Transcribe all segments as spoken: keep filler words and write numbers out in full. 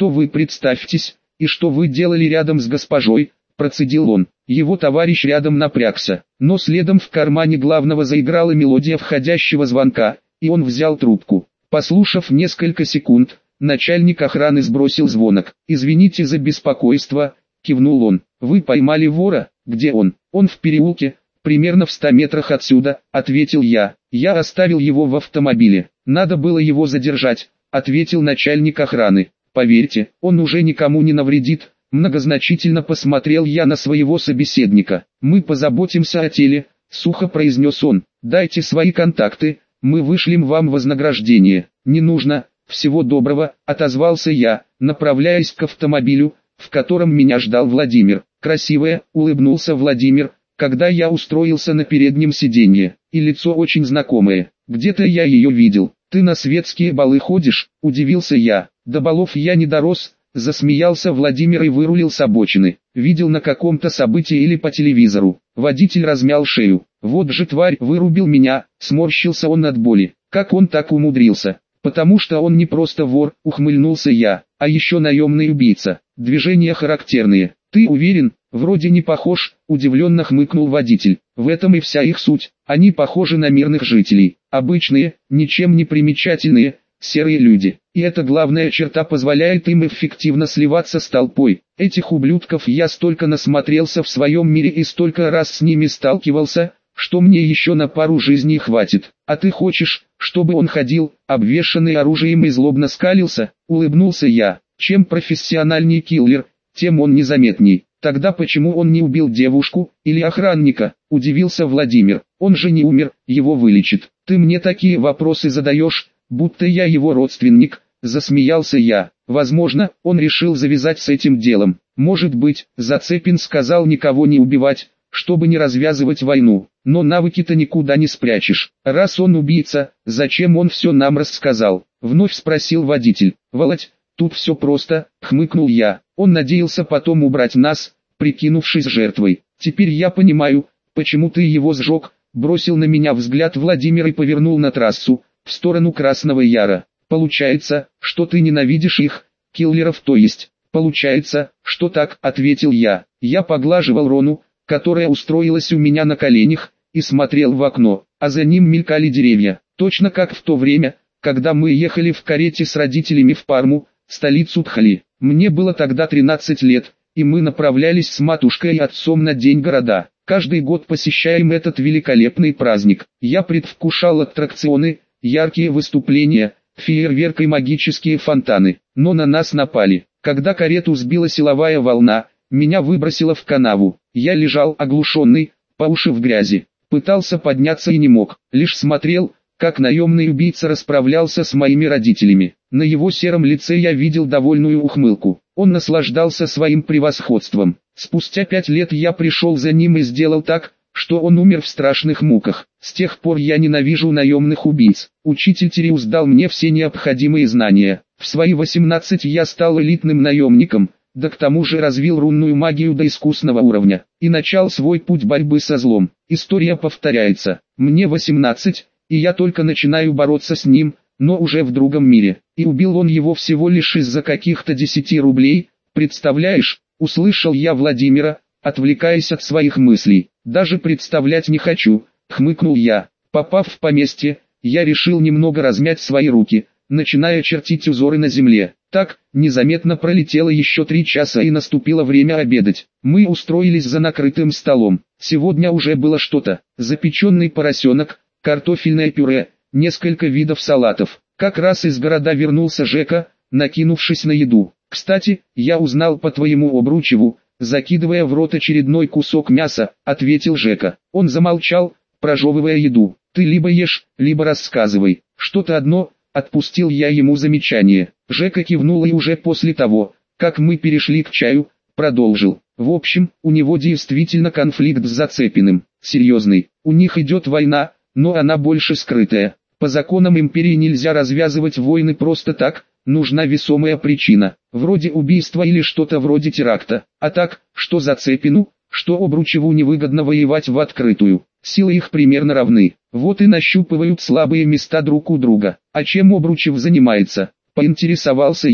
кто вы, представьтесь, и что вы делали рядом с госпожой, процедил он. Его товарищ рядом напрягся, но следом в кармане главного заиграла мелодия входящего звонка, и он взял трубку. Послушав несколько секунд, начальник охраны сбросил звонок. «Извините за беспокойство», — кивнул он. «Вы поймали вора? Где он?» «Он в переулке, примерно в ста метрах отсюда», — ответил я. «Я оставил его в автомобиле. Надо было его задержать», — ответил начальник охраны. «Поверьте, он уже никому не навредит». Многозначительно посмотрел я на своего собеседника. «Мы позаботимся о теле», — сухо произнес он. «Дайте свои контакты, мы вышлем вам вознаграждение». «Не нужно, всего доброго», — отозвался я, направляясь к автомобилю, в котором меня ждал Владимир. «Красивая», — улыбнулся Владимир, когда я устроился на переднем сиденье, и лицо очень знакомое. «Где-то я ее видел». «Ты на светские балы ходишь?» — удивился я. «До балов я не дорос», — засмеялся Владимир и вырулил с обочины. «Видел на каком-то событии или по телевизору». Водитель размял шею. «Вот же тварь, вырубил меня», — сморщился он от боли. «Как он так умудрился?» «Потому что он не просто вор», — ухмыльнулся я, — «а еще наемный убийца. Движения характерные». «Ты уверен? Вроде не похож», — удивленно хмыкнул водитель. «В этом и вся их суть. Они похожи на мирных жителей. Обычные, ничем не примечательные, серые люди. И эта главная черта позволяет им эффективно сливаться с толпой. Этих ублюдков я столько насмотрелся в своем мире и столько раз с ними сталкивался, что мне еще на пару жизней хватит. А ты хочешь, чтобы он ходил, обвешанный оружием и злобно скалился?» — улыбнулся я. «Чем профессиональней киллер, тем он незаметней». «Тогда почему он не убил девушку или охранника?» — удивился Владимир. «Он же не умер, его вылечат». «Ты мне такие вопросы задаешь, будто я его родственник», — засмеялся я. «Возможно, он решил завязать с этим делом. Может быть, Зацепин сказал никого не убивать, чтобы не развязывать войну. Но навыки-то никуда не спрячешь. Раз он убийца, зачем он все нам рассказал?» — вновь спросил водитель. «Володь, тут все просто», — хмыкнул я. «Он надеялся потом убрать нас, прикинувшись жертвой. Теперь я понимаю, почему ты его сжег», — бросил на меня взгляд Владимир и повернул на трассу, в сторону Красного Яра. «Получается, что ты ненавидишь их, киллеров, то есть?» «Получается, что так», — ответил я. Я поглаживал Рону, которая устроилась у меня на коленях, и смотрел в окно, а за ним мелькали деревья. Точно как в то время, когда мы ехали в карете с родителями в Парму, столицу Тхали. Мне было тогда тринадцать лет, и мы направлялись с матушкой и отцом на День города. Каждый год посещаем этот великолепный праздник. Я предвкушал аттракционы, яркие выступления, фейерверк и магические фонтаны. Но на нас напали. Когда карету сбила силовая волна, меня выбросило в канаву. Я лежал оглушенный, по уши в грязи. Пытался подняться и не мог, лишь смотрел, как наемный убийца расправлялся с моими родителями. На его сером лице я видел довольную ухмылку. Он наслаждался своим превосходством. Спустя пять лет я пришел за ним и сделал так, что он умер в страшных муках. С тех пор я ненавижу наемных убийц. Учитель Тириус дал мне все необходимые знания. В свои восемнадцать я стал элитным наемником, да к тому же развил рунную магию до искусного уровня, и начал свой путь борьбы со злом. История повторяется. Мне восемнадцать, и я только начинаю бороться с ним, но уже в другом мире. И убил он его всего лишь из-за каких-то десяти рублей, представляешь? Услышал я Владимира, отвлекаясь от своих мыслей. Даже представлять не хочу, хмыкнул я. Попав в поместье, я решил немного размять свои руки, начиная чертить узоры на земле. Так, незаметно пролетело еще три часа и наступило время обедать. Мы устроились за накрытым столом. Сегодня уже было что-то. Запеченный поросенок, картофельное пюре, несколько видов салатов. Как раз из города вернулся Жека, накинувшись на еду. «Кстати, я узнал по твоему обручеву», закидывая в рот очередной кусок мяса, ответил Жека. Он замолчал, прожевывая еду. «Ты либо ешь, либо рассказывай. Что-то одно», отпустил я ему замечание. Жека кивнул и уже после того, как мы перешли к чаю, продолжил. В общем, у него действительно конфликт с Зацепиным. Серьезный. У них идет война, но она больше скрытая. По законам империи нельзя развязывать войны просто так, нужна весомая причина, вроде убийства или что-то вроде теракта. А так, что Зацепину, что Обручеву невыгодно воевать в открытую. Силы их примерно равны. Вот и нащупывают слабые места друг у друга. А чем Обручев занимается? Поинтересовался я.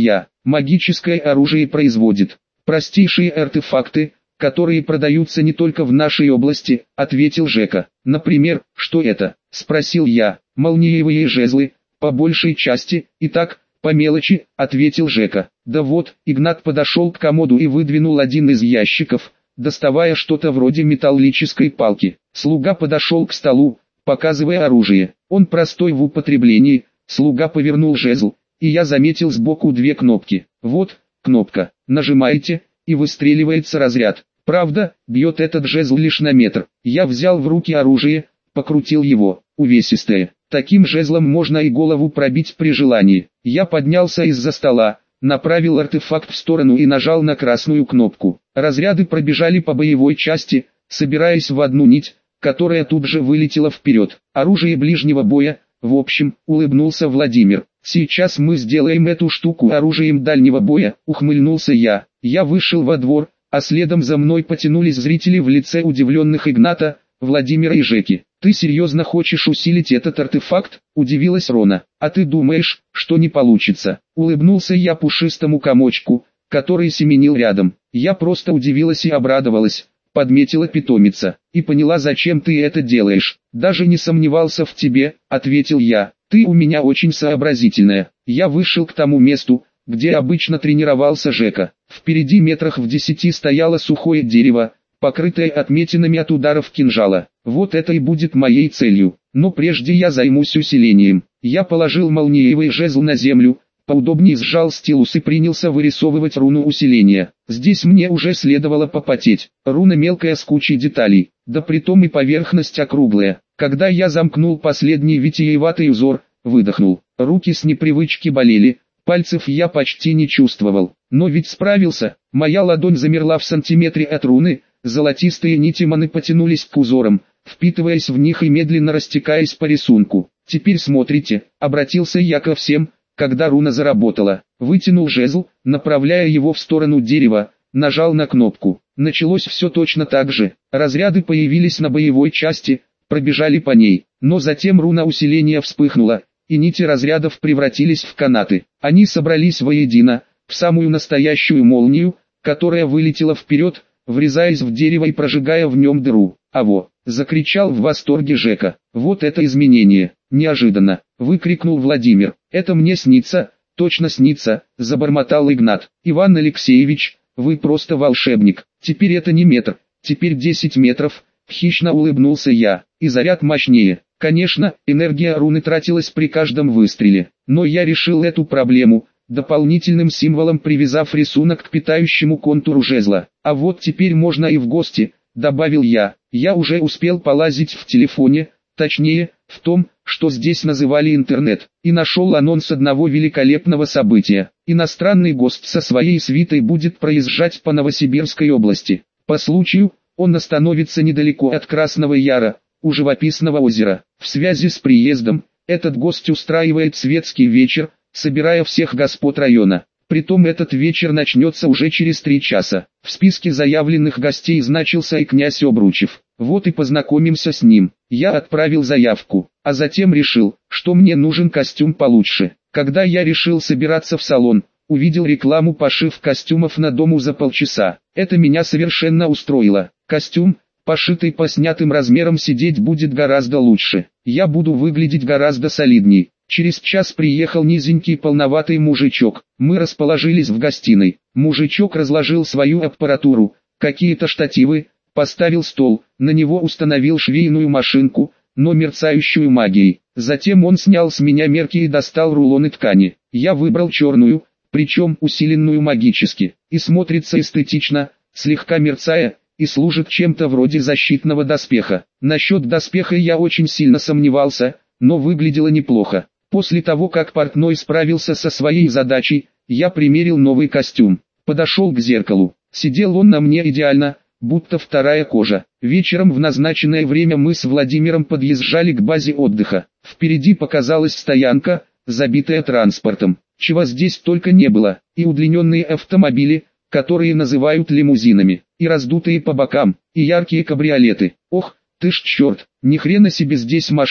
магическое оружие производит простейшие артефакты, которые продаются не только в нашей области, ответил Жека. Например, что это? Спросил я. Молниевые жезлы, по большей части, и так, по мелочи, ответил Жека. Да вот, Игнат подошел к комоду и выдвинул один из ящиков, доставая что-то вроде металлической палки. Слуга подошел к столу, показывая оружие. Он простой в употреблении. Слуга повернул жезл, и я заметил сбоку две кнопки. Вот, кнопка. Нажимаете, и выстреливается разряд. Правда, бьет этот жезл лишь на метр. Я взял в руки оружие, покрутил его. Увесистое. Таким жезлом можно и голову пробить при желании. Я поднялся из-за стола, направил артефакт в сторону и нажал на красную кнопку. Разряды пробежали по боевой части, собираясь в одну нить, которая тут же вылетела вперед. Оружие ближнего боя, в общем, улыбнулся Владимир. Сейчас мы сделаем эту штуку оружием дальнего боя, ухмыльнулся я. Я вышел во двор, а следом за мной потянулись зрители в лице удивленных Игната, Владимира и Жеки. «Ты серьезно хочешь усилить этот артефакт?» – удивилась Рона. «А ты думаешь, что не получится?» – улыбнулся я пушистому комочку, который семенил рядом. «Я просто удивилась и обрадовалась», – подметила питомица. «И поняла, зачем ты это делаешь. Даже не сомневался в тебе», – ответил я. «Ты у меня очень сообразительная». Я вышел к тому месту, где обычно тренировался Жека. Впереди метрах в десяти стояло сухое дерево, покрытое отметинами от ударов кинжала. Вот это и будет моей целью. Но прежде я займусь усилением. Я положил молниевый жезл на землю, поудобнее сжал стилус и принялся вырисовывать руну усиления. Здесь мне уже следовало попотеть. Руна мелкая с кучей деталей, да притом и поверхность округлая. Когда я замкнул последний витиеватый узор, выдохнул. Руки с непривычки болели, пальцев я почти не чувствовал. Но ведь справился. Моя ладонь замерла в сантиметре от руны, золотистые нити маны потянулись к узорам, впитываясь в них и медленно растекаясь по рисунку. «Теперь смотрите», — обратился я ко всем, когда руна заработала. Вытянул жезл, направляя его в сторону дерева, нажал на кнопку. Началось все точно так же. Разряды появились на боевой части, пробежали по ней. Но затем руна усиления вспыхнула, и нити разрядов превратились в канаты. Они собрались воедино, в самую настоящую молнию, которая вылетела вперед, врезаясь в дерево и прожигая в нем дыру. «Аво!» — закричал в восторге Жека. «Вот это изменение! Неожиданно!» — выкрикнул Владимир. «Это мне снится, точно снится!» — забормотал Игнат. «Иван Алексеевич, вы просто волшебник! Теперь это не метр, теперь десять метров!» — хищно улыбнулся я. «И заряд мощнее!» Конечно, энергия руны тратилась при каждом выстреле, но я решил эту проблему, дополнительным символом привязав рисунок к питающему контуру жезла. «А вот теперь можно и в гости», — добавил я. Я уже успел полазить в телефоне, точнее, в том, что здесь называли интернет, и нашел анонс одного великолепного события. Иностранный гость со своей свитой будет проезжать по Новосибирской области. По случаю, он остановится недалеко от Красного Яра, у живописного озера. В связи с приездом, этот гость устраивает светский вечер, собирая всех господ района. Притом этот вечер начнется уже через три часа. В списке заявленных гостей значился и князь Обручев. Вот и познакомимся с ним. Я отправил заявку, а затем решил, что мне нужен костюм получше. Когда я решил собираться в салон, увидел рекламу пошив костюмов на дому за полчаса. Это меня совершенно устроило. Костюм, пошитый по снятым размерам, сидеть будет гораздо лучше. Я буду выглядеть гораздо солидней. Через час приехал низенький полноватый мужичок. Мы расположились в гостиной. Мужичок разложил свою аппаратуру, какие-то штативы, поставил стол, на него установил швейную машинку, но мерцающую магией. Затем он снял с меня мерки и достал рулоны ткани. Я выбрал черную, причем усиленную магически, и смотрится эстетично, слегка мерцая, и служит чем-то вроде защитного доспеха. Насчет доспеха я очень сильно сомневался, но выглядело неплохо. После того, как портной справился со своей задачей, я примерил новый костюм. Подошел к зеркалу. Сидел он на мне идеально, будто вторая кожа. Вечером в назначенное время мы с Владимиром подъезжали к базе отдыха. Впереди показалась стоянка, забитая транспортом. Чего здесь только не было. И удлиненные автомобили, которые называют лимузинами, и раздутые по бокам, и яркие кабриолеты. Ох, ты ж черт, ни хрена себе здесь машин.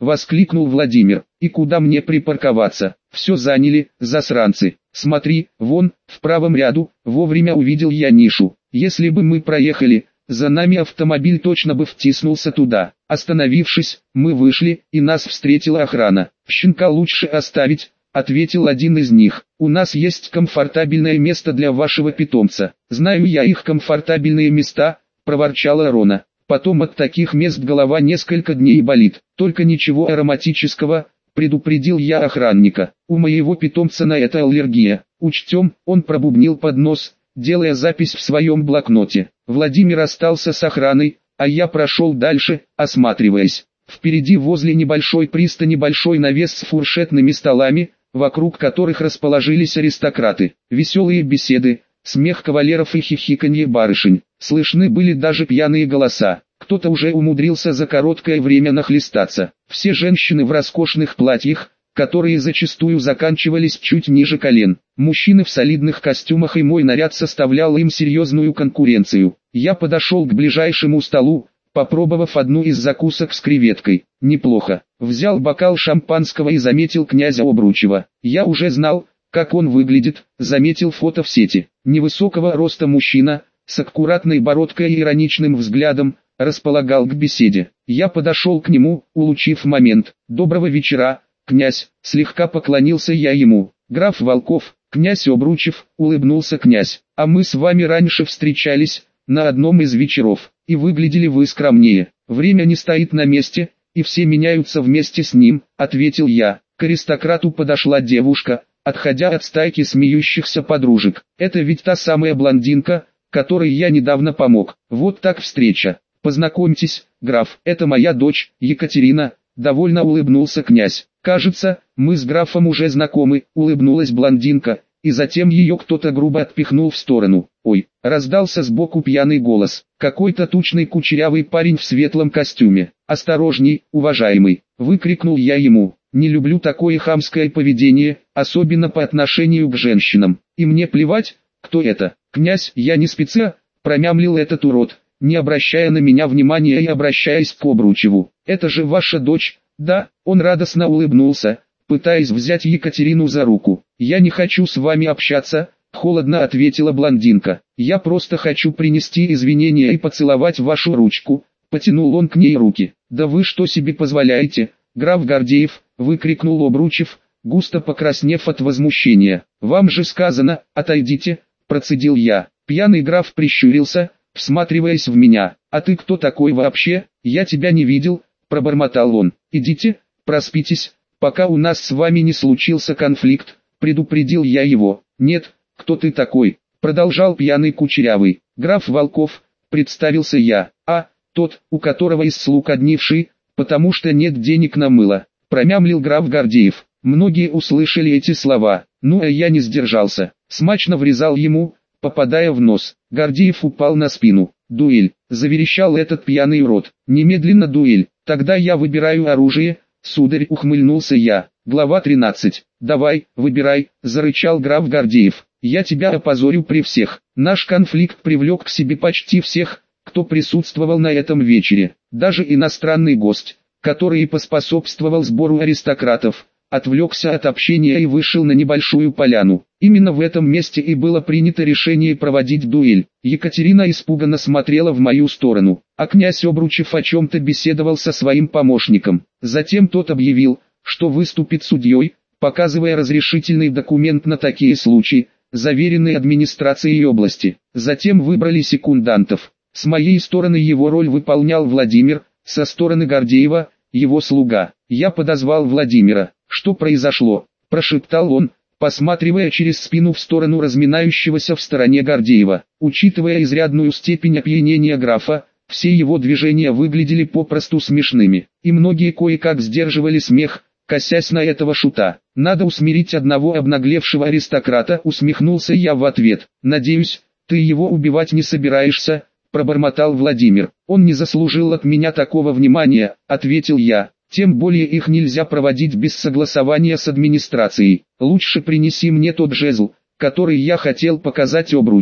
воскликнул Владимир. И куда мне припарковаться? Все заняли, засранцы. Смотри, вон, в правом ряду, вовремя увидел я нишу. Если бы мы проехали, за нами автомобиль точно бы втиснулся туда. Остановившись, мы вышли, и нас встретила охрана. «Щенка лучше оставить», — ответил один из них. «У нас есть комфортабельное место для вашего питомца». «Знаю я их комфортабельные места», — проворчала Рона. «Потом от таких мест голова несколько дней болит. Только ничего ароматического», — предупредил я охранника. «У моего питомца на это аллергия. Учтем», — он пробубнил под нос, делая запись в своем блокноте. Владимир остался с охраной, а я прошел дальше, осматриваясь. Впереди возле небольшой пристани большой навес с фуршетными столами, вокруг которых расположились аристократы. Веселые беседы, смех кавалеров и хихиканье барышень. Слышны были даже пьяные голоса. Кто-то уже умудрился за короткое время нахлестаться. Все женщины в роскошных платьях, которые зачастую заканчивались чуть ниже колен. Мужчины в солидных костюмах, и мой наряд составлял им серьезную конкуренцию. Я подошел к ближайшему столу, попробовав одну из закусок с креветкой. Неплохо. Взял бокал шампанского и заметил князя Обручева. Я уже знал, как он выглядит, заметил фото в сети. Невысокого роста мужчина, с аккуратной бородкой и ироничным взглядом, располагал к беседе. Я подошел к нему, улучив момент. «Доброго вечера, князь», — слегка поклонился я ему. «Граф Волков, князь Обручев», — улыбнулся князь. «А мы с вами раньше встречались, на одном из вечеров, и выглядели вы скромнее. Время не стоит на месте, и все меняются вместе с ним», — ответил я. К аристократу подошла девушка, отходя от стайки смеющихся подружек. «Это ведь та самая блондинка, которой я недавно помог. Вот так встреча. Познакомьтесь, граф, это моя дочь, Екатерина», — довольно улыбнулся князь. «Кажется, мы с графом уже знакомы», — улыбнулась блондинка, и затем ее кто-то грубо отпихнул в сторону. «Ой!» — раздался сбоку пьяный голос. Какой-то тучный кучерявый парень в светлом костюме. «Осторожней, уважаемый!» — выкрикнул я ему. «Не люблю такое хамское поведение, особенно по отношению к женщинам. И мне плевать, кто это. Князь, я не спеца», — промямлил этот урод, не обращая на меня внимания и обращаясь к Обручеву. «Это же ваша дочь?» «Да», — он радостно улыбнулся, пытаясь взять Екатерину за руку. «Я не хочу с вами общаться», — холодно ответила блондинка. «Я просто хочу принести извинения и поцеловать вашу ручку», — потянул он к ней руки. «Да вы что себе позволяете, граф Гордеев?» — выкрикнул Обручев, густо покраснев от возмущения. «Вам же сказано, отойдите», — процедил я. Пьяный граф прищурился, всматриваясь в меня. «А ты кто такой вообще? Я тебя не видел», — пробормотал он. «Идите, проспитесь, пока у нас с вами не случился конфликт», — предупредил я его. «Нет, кто ты такой?» — продолжал пьяный кучерявый. «Граф Волков», — представился я. «А, тот, у которого из слуг одни вши, потому что нет денег на мыло», — промямлил граф Гордеев. Многие услышали эти слова, ну а я не сдержался. Смачно врезал ему, попадая в нос. Гордеев упал на спину. «Дуэль», — заверещал этот пьяный урод. «Немедленно дуэль. Тогда я выбираю оружие», — сударь, ухмыльнулся я. Глава тринадцать. «Давай, выбирай», — зарычал граф Гордеев. «Я тебя опозорю при всех». Наш конфликт привлек к себе почти всех, кто присутствовал на этом вечере. Даже иностранный гость, который и поспособствовал сбору аристократов, отвлекся от общения и вышел на небольшую поляну. Именно в этом месте и было принято решение проводить дуэль. Екатерина испуганно смотрела в мою сторону, а князь Обручев о чем-то беседовал со своим помощником. Затем тот объявил, что выступит судьей, показывая разрешительный документ на такие случаи, заверенный администрацией области. Затем выбрали секундантов. С моей стороны его роль выполнял Владимир, со стороны Гордеева — его слуга. Я подозвал Владимира. «Что произошло?» – прошептал он, посматривая через спину в сторону разминающегося в стороне Гордеева. Учитывая изрядную степень опьянения графа, все его движения выглядели попросту смешными, и многие кое-как сдерживали смех, косясь на этого шута. «Надо усмирить одного обнаглевшего аристократа», — усмехнулся я в ответ. «Надеюсь, ты его убивать не собираешься», — пробормотал Владимир. «Он не заслужил от меня такого внимания», — ответил я. «Тем более их нельзя проводить без согласования с администрацией. Лучше принеси мне тот жезл, который я хотел показать Обручеву».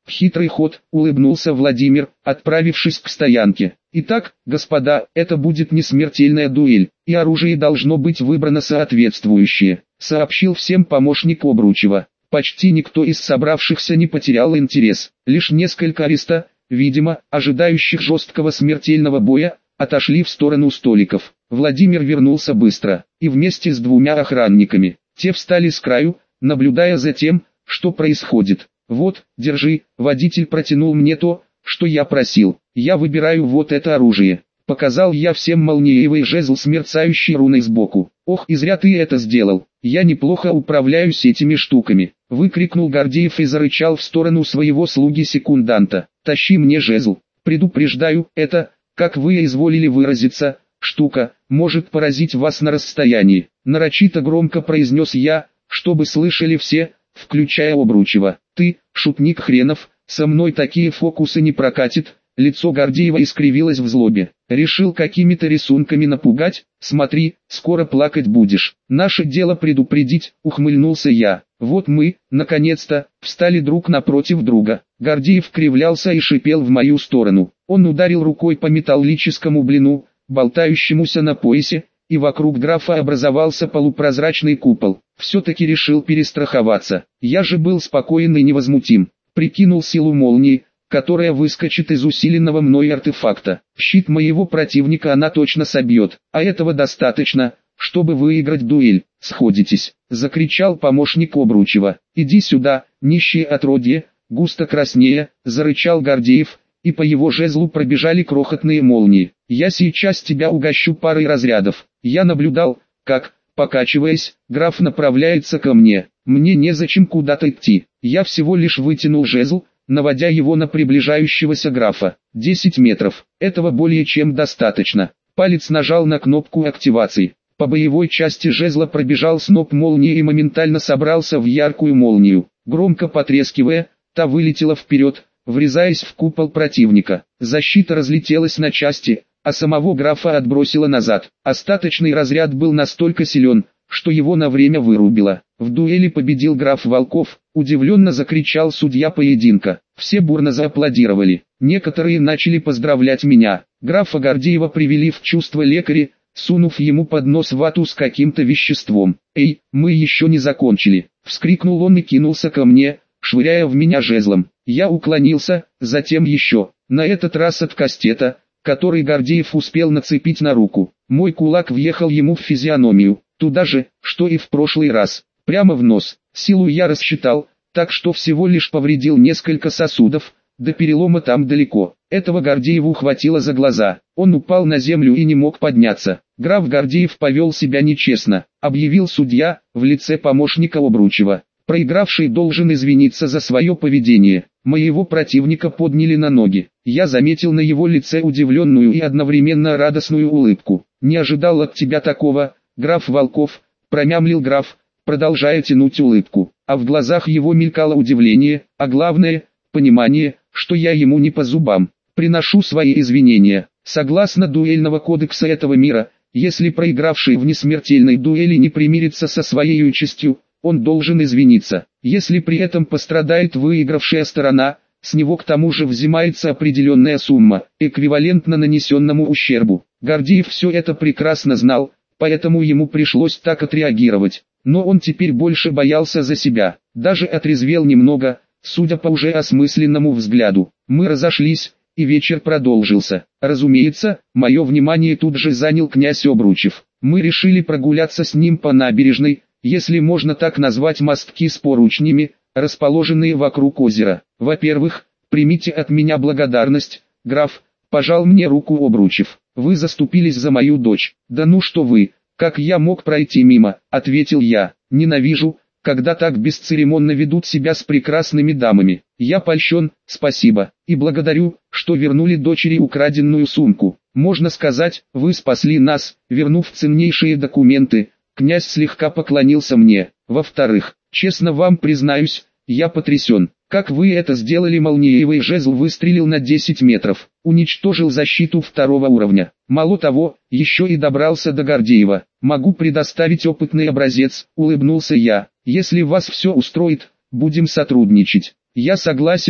Хитрый ход, улыбнулся Владимир, отправившись к стоянке. Итак, господа, это будет не смертельная дуэль, и оружие должно быть выбрано соответствующее, сообщил всем помощник Обручева. Почти никто из собравшихся не потерял интерес, лишь несколько ариста, видимо, ожидающих жесткого смертельного боя, отошли в сторону столиков. Владимир вернулся быстро, и вместе с двумя охранниками. Те встали с краю, наблюдая за тем, что происходит. «Вот, держи», водитель протянул мне то, что я просил. «Я выбираю вот это оружие». Показал я всем молниевый жезл с мерцающей руной сбоку. «Ох, и зря ты это сделал, я неплохо управляюсь этими штуками», выкрикнул Гордеев и зарычал в сторону своего слуги-секунданта. «Тащи мне жезл, предупреждаю, это, как вы изволили выразиться, штука, может поразить вас на расстоянии», нарочито громко произнес я, чтобы слышали все, включая Обручева. «Ты, шутник хренов, со мной такие фокусы не прокатит». Лицо Гордеева искривилось в злобе. «Решил какими-то рисунками напугать? Смотри, скоро плакать будешь. Наше дело предупредить», ухмыльнулся я. Вот мы, наконец-то, встали друг напротив друга. Гордеев кривлялся и шипел в мою сторону. Он ударил рукой по металлическому блину, болтающемуся на поясе, и вокруг графа образовался полупрозрачный купол. Все-таки решил перестраховаться. Я же был спокоен и невозмутим. Прикинул силу молнии, которая выскочит из усиленного мной артефакта. Щит моего противника она точно собьет, а этого достаточно, чтобы выиграть дуэль. «Сходитесь», — закричал помощник Обручева. «Иди сюда, нищее отродье», густо краснея, зарычал Гордеев, и по его жезлу пробежали крохотные молнии. «Я сейчас тебя угощу парой разрядов». Я наблюдал, как, покачиваясь, граф направляется ко мне. Мне незачем куда-то идти. Я всего лишь вытянул жезл, наводя его на приближающегося графа. десять метров. Этого более чем достаточно. Палец нажал на кнопку активации. По боевой части жезла пробежал сноп молнии и моментально собрался в яркую молнию. Громко потрескивая, та вылетела вперед, врезаясь в купол противника. Защита разлетелась на части, а самого графа отбросило назад. Остаточный разряд был настолько силен, что его на время вырубило. В дуэли победил граф Волков, удивленно закричал судья поединка. Все бурно зааплодировали. Некоторые начали поздравлять меня. Графа Гордеева привели в чувство лекари, сунув ему под нос вату с каким-то веществом. «Эй, мы еще не закончили!» — вскрикнул он и кинулся ко мне, швыряя в меня жезлом. Я уклонился, затем еще, на этот раз от кастета, который Гордеев успел нацепить на руку. Мой кулак въехал ему в физиономию, туда же, что и в прошлый раз, прямо в нос. Силу я рассчитал, так что всего лишь повредил несколько сосудов, до перелома там далеко. Этого Гордееву хватило за глаза, он упал на землю и не мог подняться. Граф Гордеев повел себя нечестно, объявил судья, в лице помощника Обручева. Проигравший должен извиниться за свое поведение. Моего противника подняли на ноги. Я заметил на его лице удивленную и одновременно радостную улыбку. «Не ожидал от тебя такого, граф Волков», — промямлил граф, продолжая тянуть улыбку. А в глазах его мелькало удивление, а главное, понимание, что я ему не по зубам. «Приношу свои извинения. Согласно дуэльного кодекса этого мира, если проигравший в несмертельной дуэли не примирится со своей участью, он должен извиниться. Если при этом пострадает выигравшая сторона, с него к тому же взимается определенная сумма, эквивалентна нанесенному ущербу». Гордеев все это прекрасно знал, поэтому ему пришлось так отреагировать. Но он теперь больше боялся за себя, даже отрезвел немного, судя по уже осмысленному взгляду. Мы разошлись, и вечер продолжился. Разумеется, мое внимание тут же занял князь Обручев. Мы решили прогуляться с ним по набережной, если можно так назвать мостки с поручнями, расположенные вокруг озера. «Во-первых, примите от меня благодарность, граф», — пожал мне руку Обручев. «Вы заступились за мою дочь». «Да ну что вы, как я мог пройти мимо», — ответил я. «Ненавижу, когда так бесцеремонно ведут себя с прекрасными дамами. Я польщен, спасибо, и благодарю, что вернули дочери украденную сумку. Можно сказать, вы спасли нас, вернув ценнейшие документы». Князь слегка поклонился мне. «Во-вторых, честно вам признаюсь, я потрясен. Как вы это сделали?» Молниевый жезл выстрелил на десять метров, уничтожил защиту второго уровня. Мало того, еще и добрался до Гордеева. «Могу предоставить опытный образец», — улыбнулся я. «Если вас все устроит, будем сотрудничать». «Я согласен», —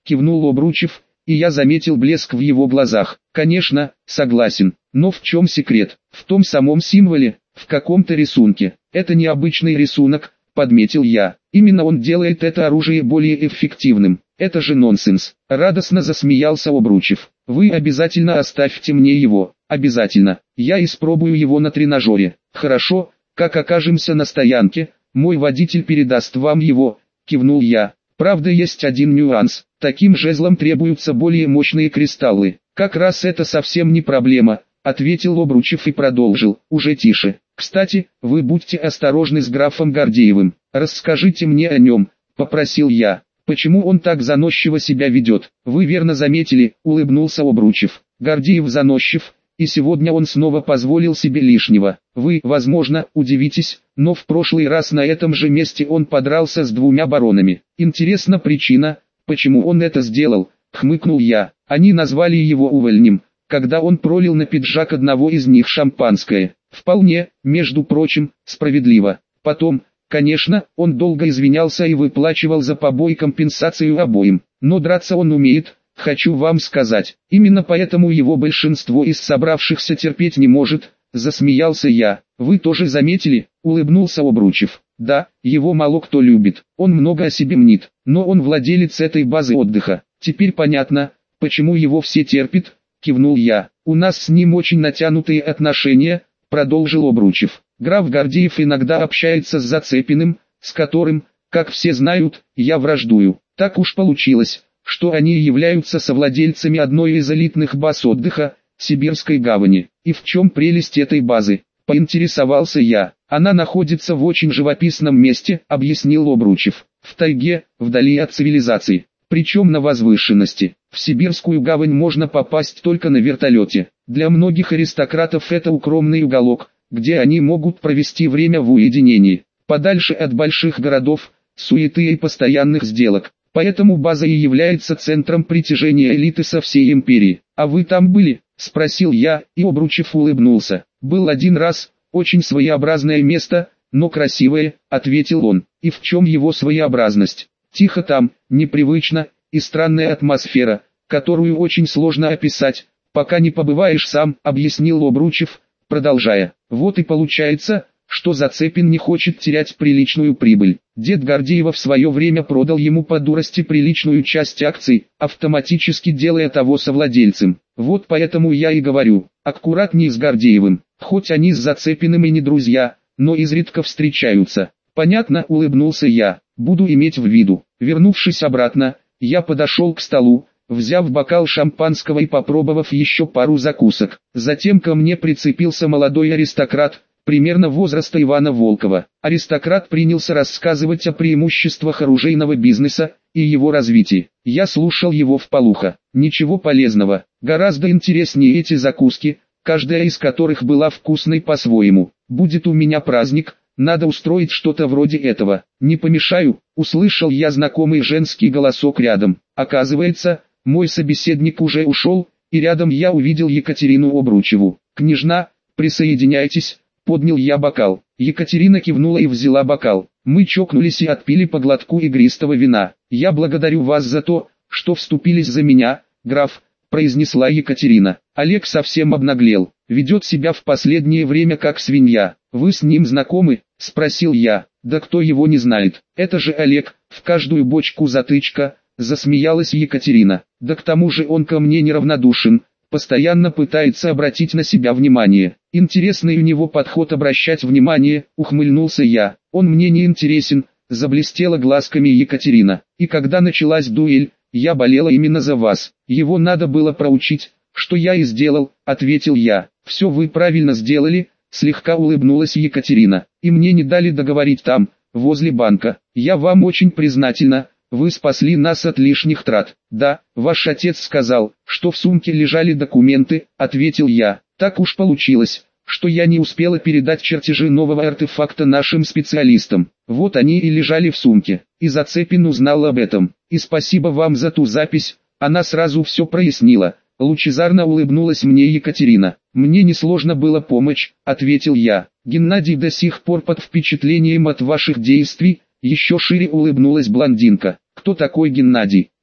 кивнул Обручев, и я заметил блеск в его глазах. Конечно, согласен, но в чем секрет? В том самом символе, в каком-то рисунке. Это необычный рисунок, подметил я. Именно он делает это оружие более эффективным. Это же нонсенс. Радостно засмеялся Обручев. Вы обязательно оставьте мне его. Обязательно. Я испробую его на тренажере. Хорошо, как окажемся на стоянке, мой водитель передаст вам его, кивнул я. Правда, есть один нюанс. Таким жезлом требуются более мощные кристаллы. Как раз это совсем не проблема, ответил Обручев и продолжил, уже тише. Кстати, вы будьте осторожны с графом Гордеевым. Расскажите мне о нем, попросил я. Почему он так заносчиво себя ведет? Вы верно заметили, улыбнулся Обручев. Гордеев заносчив, и сегодня он снова позволил себе лишнего. Вы, возможно, удивитесь, но в прошлый раз на этом же месте он подрался с двумя баронами. Интересна причина, почему он это сделал, хмыкнул я. Они назвали его увольнем, когда он пролил на пиджак одного из них шампанское. Вполне, между прочим, справедливо. Потом, конечно, он долго извинялся и выплачивал за побои компенсацию обоим. Но драться он умеет, хочу вам сказать. Именно поэтому его большинство из собравшихся терпеть не может, засмеялся я. Вы тоже заметили, улыбнулся Обручев. Да, его мало кто любит, он много о себе мнит, но он владелец этой базы отдыха. Теперь понятно, почему его все терпят, кивнул я. У нас с ним очень натянутые отношения, продолжил Обручев. Граф Гордеев иногда общается с Зацепиным, с которым, как все знают, я враждую. Так уж получилось, что они являются совладельцами одной из элитных баз отдыха, Сибирской гавани. И в чем прелесть этой базы? Поинтересовался я. Она находится в очень живописном месте, объяснил Обручев. В тайге, вдали от цивилизации. Причем на возвышенности. В Сибирскую гавань можно попасть только на вертолете. Для многих аристократов это укромный уголок, где они могут провести время в уединении, подальше от больших городов, суеты и постоянных сделок. Поэтому база и является центром притяжения элиты со всей империи. А вы там были? Спросил я, и Обручев улыбнулся. Был один раз, очень своеобразное место, но красивое, ответил он. И в чем его своеобразность? Тихо там, непривычно, и странная атмосфера, которую очень сложно описать, пока не побываешь сам, объяснил Обручев, продолжая. Вот и получается, что Зацепин не хочет терять приличную прибыль. Дед Гордеева в свое время продал ему по дурости приличную часть акций, автоматически делая того совладельцем. Вот поэтому я и говорю, аккуратней с Гордеевым, хоть они с Зацепиным и не друзья, но изредка встречаются. Понятно, улыбнулся я, буду иметь в виду. Вернувшись обратно, я подошел к столу, взяв бокал шампанского и попробовав еще пару закусок. Затем ко мне прицепился молодой аристократ, примерно возраста Ивана Волкова. Аристократ принялся рассказывать о преимуществах оружейного бизнеса и его развитии. Я слушал его вполуха. Ничего полезного, гораздо интереснее эти закуски, каждая из которых была вкусной по-своему. Будет у меня праздник, надо устроить что-то вроде этого. Не помешаю, услышал я знакомый женский голосок рядом. Оказывается, мой собеседник уже ушел, и рядом я увидел Екатерину Обручеву. «Княжна, присоединяйтесь», поднял я бокал. Екатерина кивнула и взяла бокал. Мы чокнулись и отпили по глотку игристого вина. «Я благодарю вас за то, что вступились за меня, граф», произнесла Екатерина. «Олег совсем обнаглел, ведет себя в последнее время как свинья. Вы с ним знакомы?» – спросил я. «Да кто его не знает, это же Олег, в каждую бочку затычка», – засмеялась Екатерина. «Да к тому же он ко мне неравнодушен, постоянно пытается обратить на себя внимание. Интересный у него подход обращать внимание», – ухмыльнулся я. «Он мне не интересен», – заблестела глазками Екатерина. «И когда началась дуэль, я болела именно за вас. Его надо было проучить, что я и сделал», – ответил я. «Все вы правильно сделали», – слегка улыбнулась Екатерина. «И мне не дали договорить там, возле банка. Я вам очень признательна, вы спасли нас от лишних трат». «Да, ваш отец сказал, что в сумке лежали документы», – ответил я. «Так уж получилось, что я не успела передать чертежи нового артефакта нашим специалистам. Вот они и лежали в сумке, и Зацепин узнал об этом. И спасибо вам за ту запись, она сразу все прояснила». Лучезарно улыбнулась мне Екатерина. «Мне несложно было помочь», — ответил я. «Геннадий до сих пор под впечатлением от ваших действий», — еще шире улыбнулась блондинка. «Кто такой Геннадий?»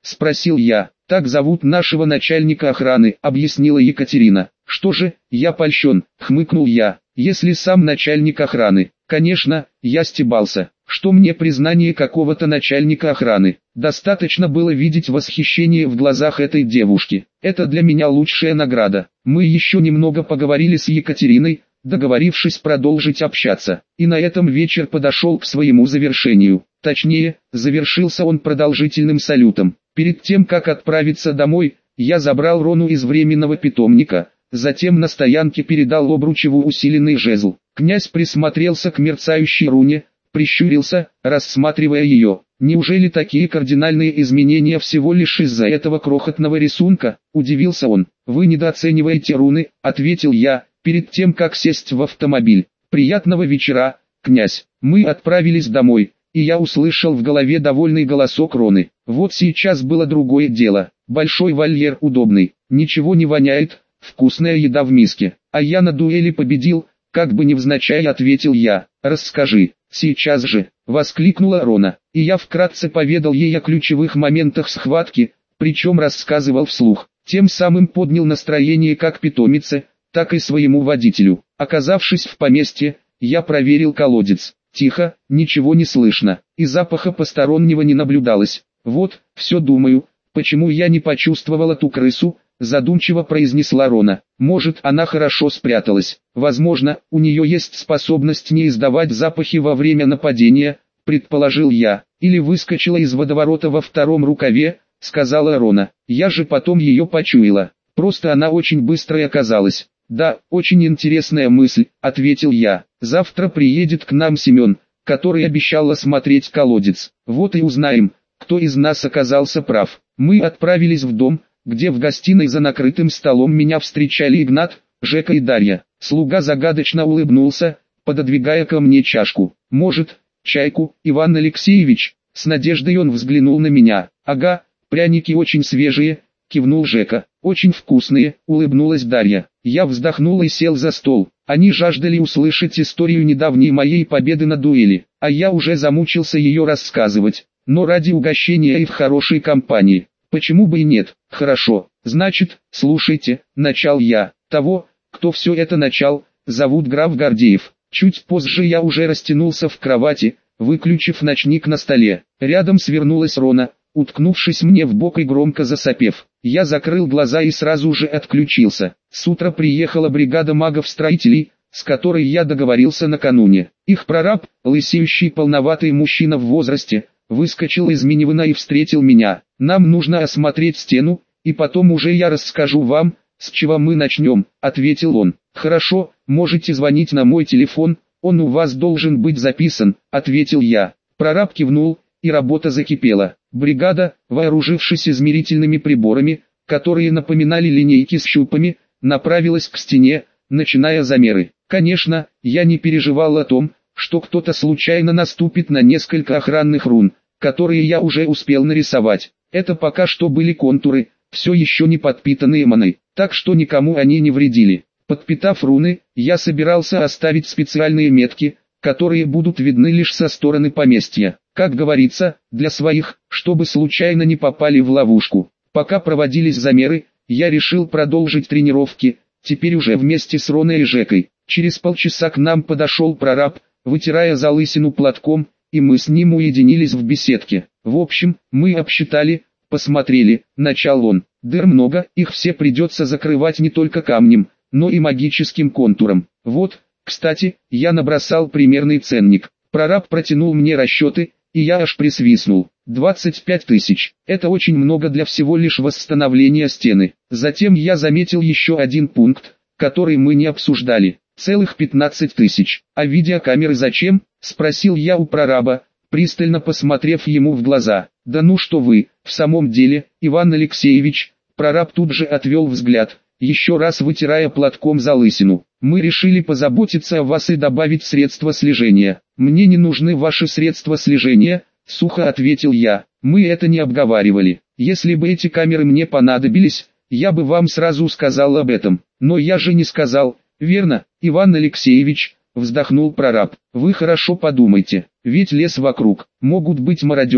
спросил я. Так зовут нашего начальника охраны, объяснила Екатерина. Что же, я польщен, хмыкнул я. Если сам начальник охраны. Конечно, я стебался. Что мне признание какого-то начальника охраны? Достаточно было видеть восхищение в глазах этой девушки. Это для меня лучшая награда. Мы еще немного поговорили с Екатериной, договорившись продолжить общаться. И на этом вечер подошел к своему завершению. Точнее, завершился он продолжительным салютом. Перед тем как отправиться домой, я забрал Рону из временного питомника, затем на стоянке передал Обручеву усиленный жезл. Князь присмотрелся к мерцающей руне, прищурился, рассматривая ее. Неужели такие кардинальные изменения всего лишь из-за этого крохотного рисунка? Удивился он. Вы недооцениваете руны, ответил я, перед тем как сесть в автомобиль. Приятного вечера, князь. Мы отправились домой, и я услышал в голове довольный голосок Роны. Вот сейчас было другое дело. Большой вольер удобный, ничего не воняет, вкусная еда в миске. А я на дуэли победил, как бы невзначай ответил я. Расскажи. Сейчас же, воскликнула Рона, и я вкратце поведал ей о ключевых моментах схватки, причем рассказывал вслух, тем самым поднял настроение как питомице, так и своему водителю. Оказавшись в поместье, я проверил колодец. Тихо, ничего не слышно, и запаха постороннего не наблюдалось. Вот, все думаю, почему я не почувствовала ту крысу, задумчиво произнесла Рона. Может, она хорошо спряталась. Возможно, у нее есть способность не издавать запахи во время нападения, предположил я. Или выскочила из водоворота во втором рукаве, сказала Рона. Я же потом ее почуяла. Просто она очень быстрой оказалась. Да, очень интересная мысль, ответил я. Завтра приедет к нам Семен, который обещал осмотреть колодец. Вот и узнаем, кто из нас оказался прав. Мы отправились в дом, где в гостиной за накрытым столом меня встречали Игнат, Жека и Дарья. Слуга загадочно улыбнулся, пододвигая ко мне чашку. «Может, чайку, Иван Алексеевич?» С надеждой он взглянул на меня. «Ага, пряники очень свежие», кивнул Жека. «Очень вкусные», улыбнулась Дарья. Я вздохнул и сел за стол. Они жаждали услышать историю недавней моей победы на дуэли, а я уже замучился ее рассказывать. Но ради угощения и в хорошей компании. Почему бы и нет? Хорошо, значит, слушайте, начал я. Того, кто все это начал, зовут граф Гордеев. Чуть позже я уже растянулся в кровати, выключив ночник на столе. Рядом свернулась Рона, уткнувшись мне в бок и громко засопев. Я закрыл глаза и сразу же отключился. С утра приехала бригада магов-строителей, с которой я договорился накануне. Их прораб, лысеющий полноватый мужчина в возрасте, выскочил из минивэна и встретил меня. «Нам нужно осмотреть стену, и потом уже я расскажу вам, с чего мы начнем», — ответил он. «Хорошо, можете звонить на мой телефон, он у вас должен быть записан», — ответил я. Прораб кивнул, и работа закипела. Бригада, вооружившись измерительными приборами, которые напоминали линейки с щупами, направилась к стене, начиная замеры. Конечно, я не переживал о том, что кто-то случайно наступит на несколько охранных рун, которые я уже успел нарисовать. Это пока что были контуры, все еще не подпитанные маной, так что никому они не вредили. Подпитав руны, я собирался оставить специальные метки, которые будут видны лишь со стороны поместья. Как говорится, для своих, чтобы случайно не попали в ловушку. Пока проводились замеры, я решил продолжить тренировки, теперь уже вместе с Роной и Жекой. Через полчаса к нам подошел прораб, вытирая залысину платком, и мы с ним уединились в беседке. В общем, мы обсчитали, посмотрели, начал он. Дыр много, их все придется закрывать не только камнем, но и магическим контуром. Вот, кстати, я набросал примерный ценник. Прораб протянул мне расчеты, и я аж присвистнул. двадцать пять тысяч. Это очень много для всего лишь восстановления стены. Затем я заметил еще один пункт, который мы не обсуждали. Целых пятнадцать тысяч. А видеокамеры зачем? Спросил я у прораба, пристально посмотрев ему в глаза. Да ну что вы, в самом деле, Иван Алексеевич. Прораб тут же отвел взгляд, еще раз вытирая платком залысину. Мы решили позаботиться о вас и добавить средства слежения. Мне не нужны ваши средства слежения, сухо ответил я. Мы это не обговаривали. Если бы эти камеры мне понадобились, я бы вам сразу сказал об этом. Но я же не сказал, верно, Иван Алексеевич, вздохнул прораб. Вы хорошо подумайте, ведь лес вокруг, могут быть мародеры,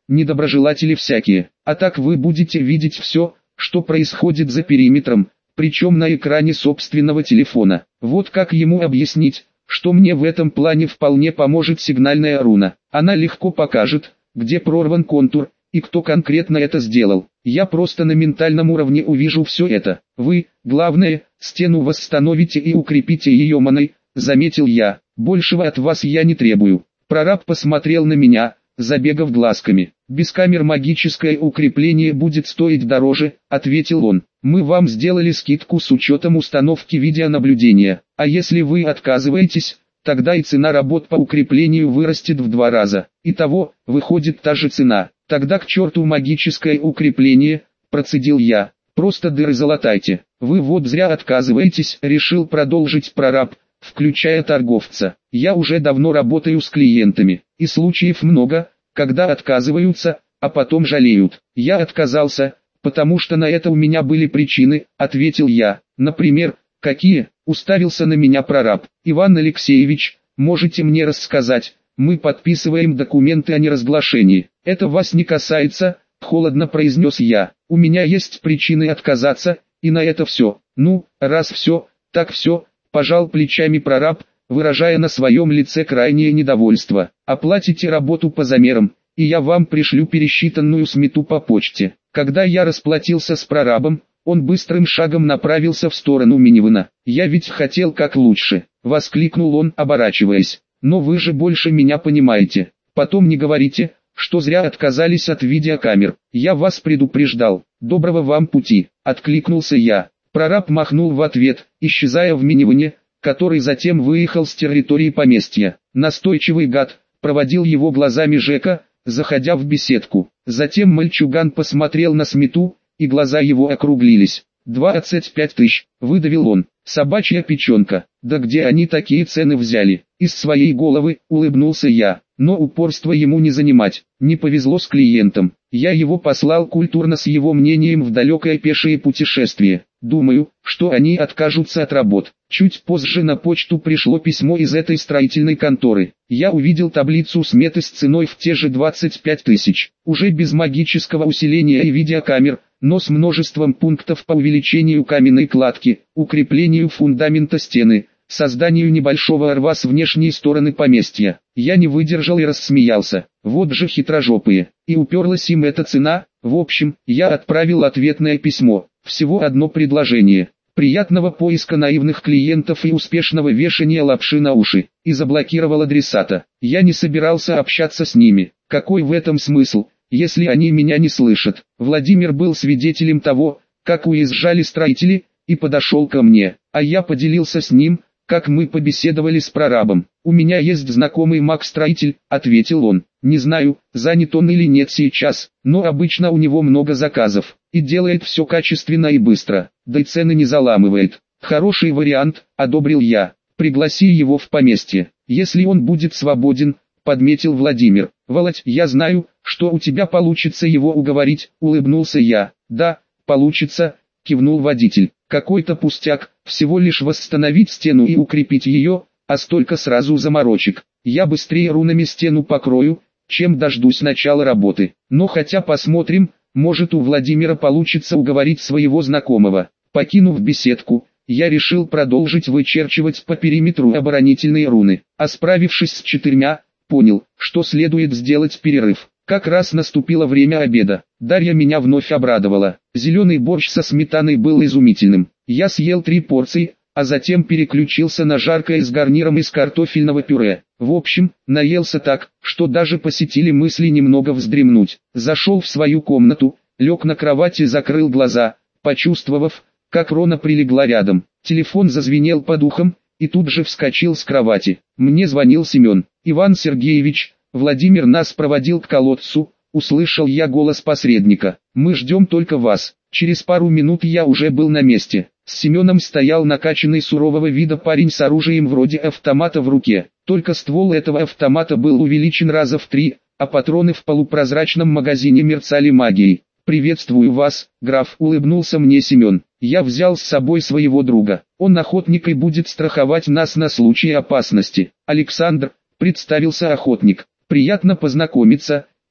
недоброжелатели всякие. А так вы будете видеть все, что происходит за периметром, причем на экране собственного телефона. Вот как ему объяснить, что мне в этом плане вполне поможет сигнальная руна. Она легко покажет, где прорван контур, и кто конкретно это сделал. Я просто на ментальном уровне увижу все это. Вы, главное, стену восстановите и укрепите ее маной, заметил я. Большего от вас я не требую. Прораб посмотрел на меня, забегав глазками. Без камер магическое укрепление будет стоить дороже, ответил он. Мы вам сделали скидку с учетом установки видеонаблюдения. А если вы отказываетесь, тогда и цена работ по укреплению вырастет в два раза. Итого, выходит та же цена. Тогда к черту магическое укрепление, процедил я. Просто дыры залатайте. Вы вот зря отказываетесь, решил продолжить прораб, включая торговца. Я уже давно работаю с клиентами, и случаев много, когда отказываются, а потом жалеют. Я отказался, потому что на это у меня были причины, ответил я. Например, какие? Уставился на меня прораб. Иван Алексеевич, можете мне рассказать? Мы подписываем документы о неразглашении. Это вас не касается, холодно произнес я. У меня есть причины отказаться, и на это все. Ну, раз все, так все, пожал плечами прораб, выражая на своем лице крайнее недовольство. Оплатите работу по замерам, и я вам пришлю пересчитанную смету по почте. Когда я расплатился с прорабом, он быстрым шагом направился в сторону минивэна. «Я ведь хотел как лучше», — воскликнул он, оборачиваясь. «Но вы же больше меня понимаете. Потом не говорите, что зря отказались от видеокамер. Я вас предупреждал. Доброго вам пути», — откликнулся я. Прораб махнул в ответ, исчезая в минивэне, который затем выехал с территории поместья. Настойчивый гад проводил его глазами Жека, заходя в беседку. Затем мальчуган посмотрел на смету, и глаза его округлились. «Двадцать пять тысяч», — выдавил он. «Собачья печенка. Да где они такие цены взяли?» Из своей головы улыбнулся я, но упорство ему не занимать. Не повезло с клиентом. Я его послал культурно с его мнением в далекое пешее путешествие. Думаю, что они откажутся от работ. Чуть позже на почту пришло письмо из этой строительной конторы. Я увидел таблицу сметы с ценой в те же двадцать пять тысяч. Уже без магического усиления и видеокамер, но с множеством пунктов по увеличению каменной кладки, укреплению фундамента стены, созданию небольшого рва с внешней стороны поместья. Я не выдержал и рассмеялся. Вот же хитрожопые. И уперлась им эта цена. В общем, я отправил ответное письмо. Всего одно предложение. Приятного поиска наивных клиентов и успешного вешания лапши на уши. И заблокировал адресата. Я не собирался общаться с ними. Какой в этом смысл, если они меня не слышат? Владимир был свидетелем того, как уезжали строители, и подошел ко мне. А я поделился с ним, как мы побеседовали с прорабом. «У меня есть знакомый маг-строитель», — ответил он. «Не знаю, занят он или нет сейчас, но обычно у него много заказов, и делает все качественно и быстро, да и цены не заламывает». «Хороший вариант», — одобрил я. «Пригласи его в поместье, если он будет свободен», — подметил Владимир. «Володь, я знаю, что у тебя получится его уговорить», — улыбнулся я. «Да, получится», — кивнул водитель. «Какой-то пустяк, всего лишь восстановить стену и укрепить ее, а столько сразу заморочек. Я быстрее рунами стену покрою, чем дождусь начала работы. Но хотя посмотрим, может у Владимира получится уговорить своего знакомого». Покинув беседку, я решил продолжить вычерчивать по периметру оборонительные руны. А справившись с четырьмя, понял, что следует сделать перерыв. Как раз наступило время обеда. Дарья меня вновь обрадовала. Зеленый борщ со сметаной был изумительным. Я съел три порции, а затем переключился на жаркое с гарниром из картофельного пюре. В общем, наелся так, что даже посетили мысли немного вздремнуть. Зашел в свою комнату, лег на кровать и закрыл глаза, почувствовав, как Рона прилегла рядом. Телефон зазвенел под ухом, и тут же вскочил с кровати. Мне звонил Семен. «Иван Сергеевич, Владимир нас проводил к колодцу», — услышал я голос посредника. «Мы ждем только вас». Через пару минут я уже был на месте. С Семеном стоял накачанный сурового вида парень с оружием вроде автомата в руке. Только ствол этого автомата был увеличен раза в три, а патроны в полупрозрачном магазине мерцали магией. «Приветствую вас, граф», — улыбнулся мне Семен. «Я взял с собой своего друга. Он охотник и будет страховать нас на случай опасности». «Александр», — представился охотник. «Приятно познакомиться», —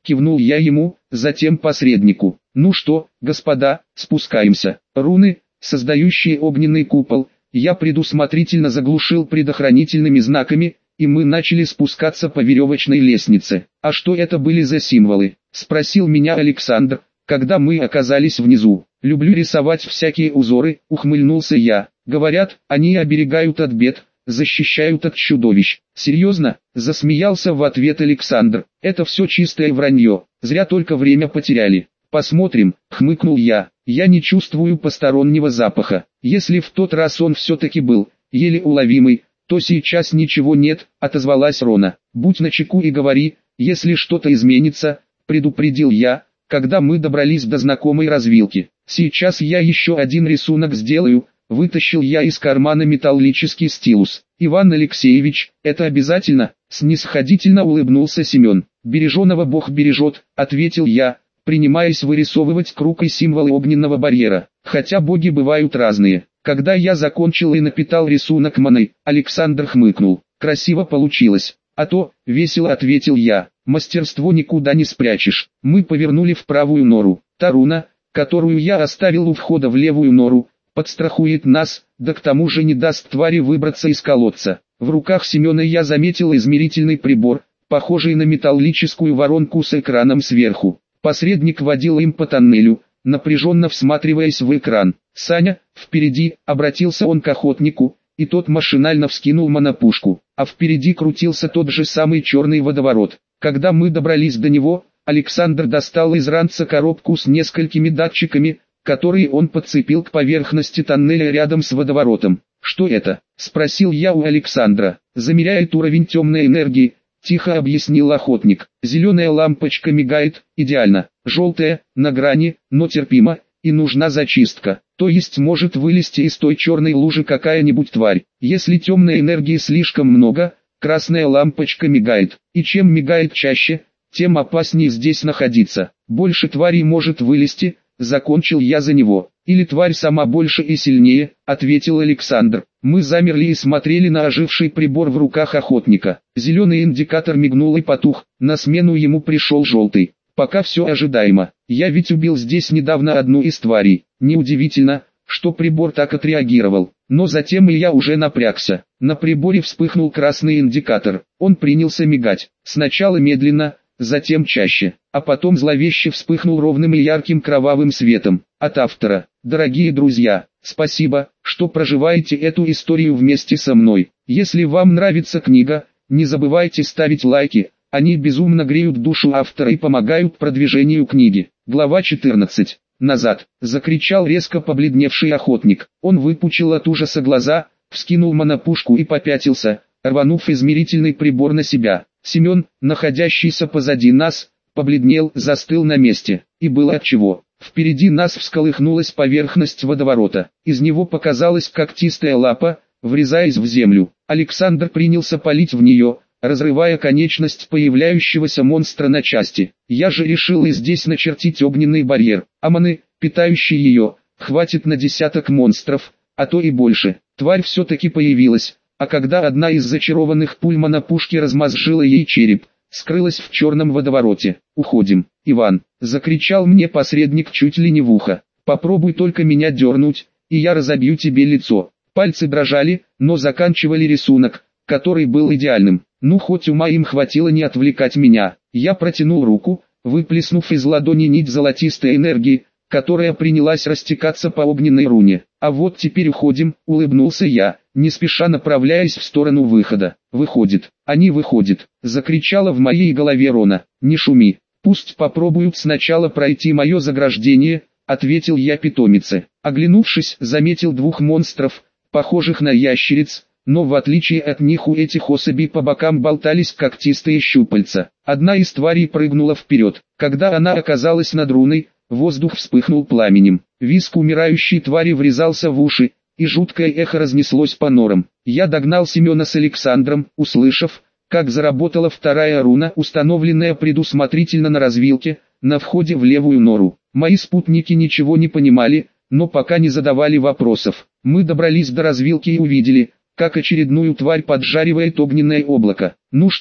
кивнул я ему, затем посреднику. Ну что, господа, спускаемся. Руны, создающие огненный купол, я предусмотрительно заглушил предохранительными знаками, и мы начали спускаться по веревочной лестнице. А что это были за символы? Спросил меня Александр, когда мы оказались внизу. Люблю рисовать всякие узоры, ухмыльнулся я. Говорят, они оберегают от бед, защищают от чудовищ. Серьезно? Засмеялся в ответ Александр. Это все чистое вранье, зря только время потеряли. Посмотрим, хмыкнул я. Я не чувствую постороннего запаха. Если в тот раз он все-таки был, еле уловимый, то сейчас ничего нет, отозвалась Рона. Будь начеку и говори, если что-то изменится, предупредил я, когда мы добрались до знакомой развилки. Сейчас я еще один рисунок сделаю, вытащил я из кармана металлический стилус. Иван Алексеевич, это обязательно? Снисходительно улыбнулся Семен. Береженого Бог бережет, ответил я, принимаясь вырисовывать круг и символы огненного барьера. Хотя боги бывают разные. Когда я закончил и напитал рисунок маной, Александр хмыкнул. Красиво получилось. А то, весело ответил я, мастерство никуда не спрячешь. Мы повернули в правую нору. Та руна, которую я оставил у входа в левую нору, подстрахует нас, да к тому же не даст твари выбраться из колодца. В руках Семена я заметил измерительный прибор, похожий на металлическую воронку с экраном сверху. Посредник водил им по тоннелю, напряженно всматриваясь в экран. «Саня, впереди!» — обратился он к охотнику, и тот машинально вскинул монопушку, а впереди крутился тот же самый черный водоворот. Когда мы добрались до него, Александр достал из ранца коробку с несколькими датчиками, которые он подцепил к поверхности тоннеля рядом с водоворотом. «Что это?» — спросил я у Александра. «Замеряет уровень темной энергии», — тихо объяснил охотник. «Зеленая лампочка мигает, идеально, желтая, на грани, но терпимо, и нужна зачистка. То есть может вылезти из той черной лужи какая-нибудь тварь. Если темной энергии слишком много, красная лампочка мигает, и чем мигает чаще, тем опаснее здесь находиться. Больше тварей может вылезти», — закончил я за него. «Или тварь сама больше и сильнее», — ответил Александр. Мы замерли и смотрели на оживший прибор в руках охотника. Зеленый индикатор мигнул и потух, на смену ему пришел желтый. Пока все ожидаемо. Я ведь убил здесь недавно одну из тварей. Неудивительно, что прибор так отреагировал. Но затем и я уже напрягся. На приборе вспыхнул красный индикатор. Он принялся мигать. Сначала медленно, затем чаще, а потом зловеще вспыхнул ровным и ярким кровавым светом. От автора. Дорогие друзья, спасибо, что проживаете эту историю вместе со мной. Если вам нравится книга, не забывайте ставить лайки, они безумно греют душу автора и помогают продвижению книги. Глава четырнадцать. «Назад!» — закричал резко побледневший охотник. Он выпучил от ужаса глаза, вскинул монопушку и попятился, рванув измерительный прибор на себя. Семен, находящийся позади нас, побледнел, застыл на месте. И было отчего. Впереди нас всколыхнулась поверхность водоворота. Из него показалась когтистая лапа, врезаясь в землю. Александр принялся палить в нее, разрывая конечность появляющегося монстра на части. Я же решил и здесь начертить огненный барьер. А маны, питающие ее, хватит на десяток монстров, а то и больше. Тварь все-таки появилась. А когда одна из зачарованных пуль монопушки размозжила ей череп, скрылась в черном водовороте. «Уходим, Иван!» — закричал мне посредник чуть ли не в ухо. «Попробуй только меня дернуть, и я разобью тебе лицо». Пальцы дрожали, но заканчивали рисунок, который был идеальным. Ну хоть ума им хватило не отвлекать меня. Я протянул руку, выплеснув из ладони нить золотистой энергии, которая принялась растекаться по огненной руне. «А вот теперь уходим», — улыбнулся я, не спеша направляясь в сторону выхода. «Выходит, они выходят», — закричала в моей голове Рона. «Не шуми, пусть попробуют сначала пройти мое заграждение», — ответил я питомице. Оглянувшись, заметил двух монстров, похожих на ящериц, но в отличие от них у этих особей по бокам болтались когтистые щупальца. Одна из тварей прыгнула вперед. Когда она оказалась над руной, воздух вспыхнул пламенем. Визг умирающей твари врезался в уши, и жуткое эхо разнеслось по норам. Я догнал Семена с Александром, услышав, как заработала вторая руна, установленная предусмотрительно на развилке, на входе в левую нору. Мои спутники ничего не понимали, но пока не задавали вопросов. Мы добрались до развилки и увидели, как очередную тварь поджаривает огненное облако. «Ну что,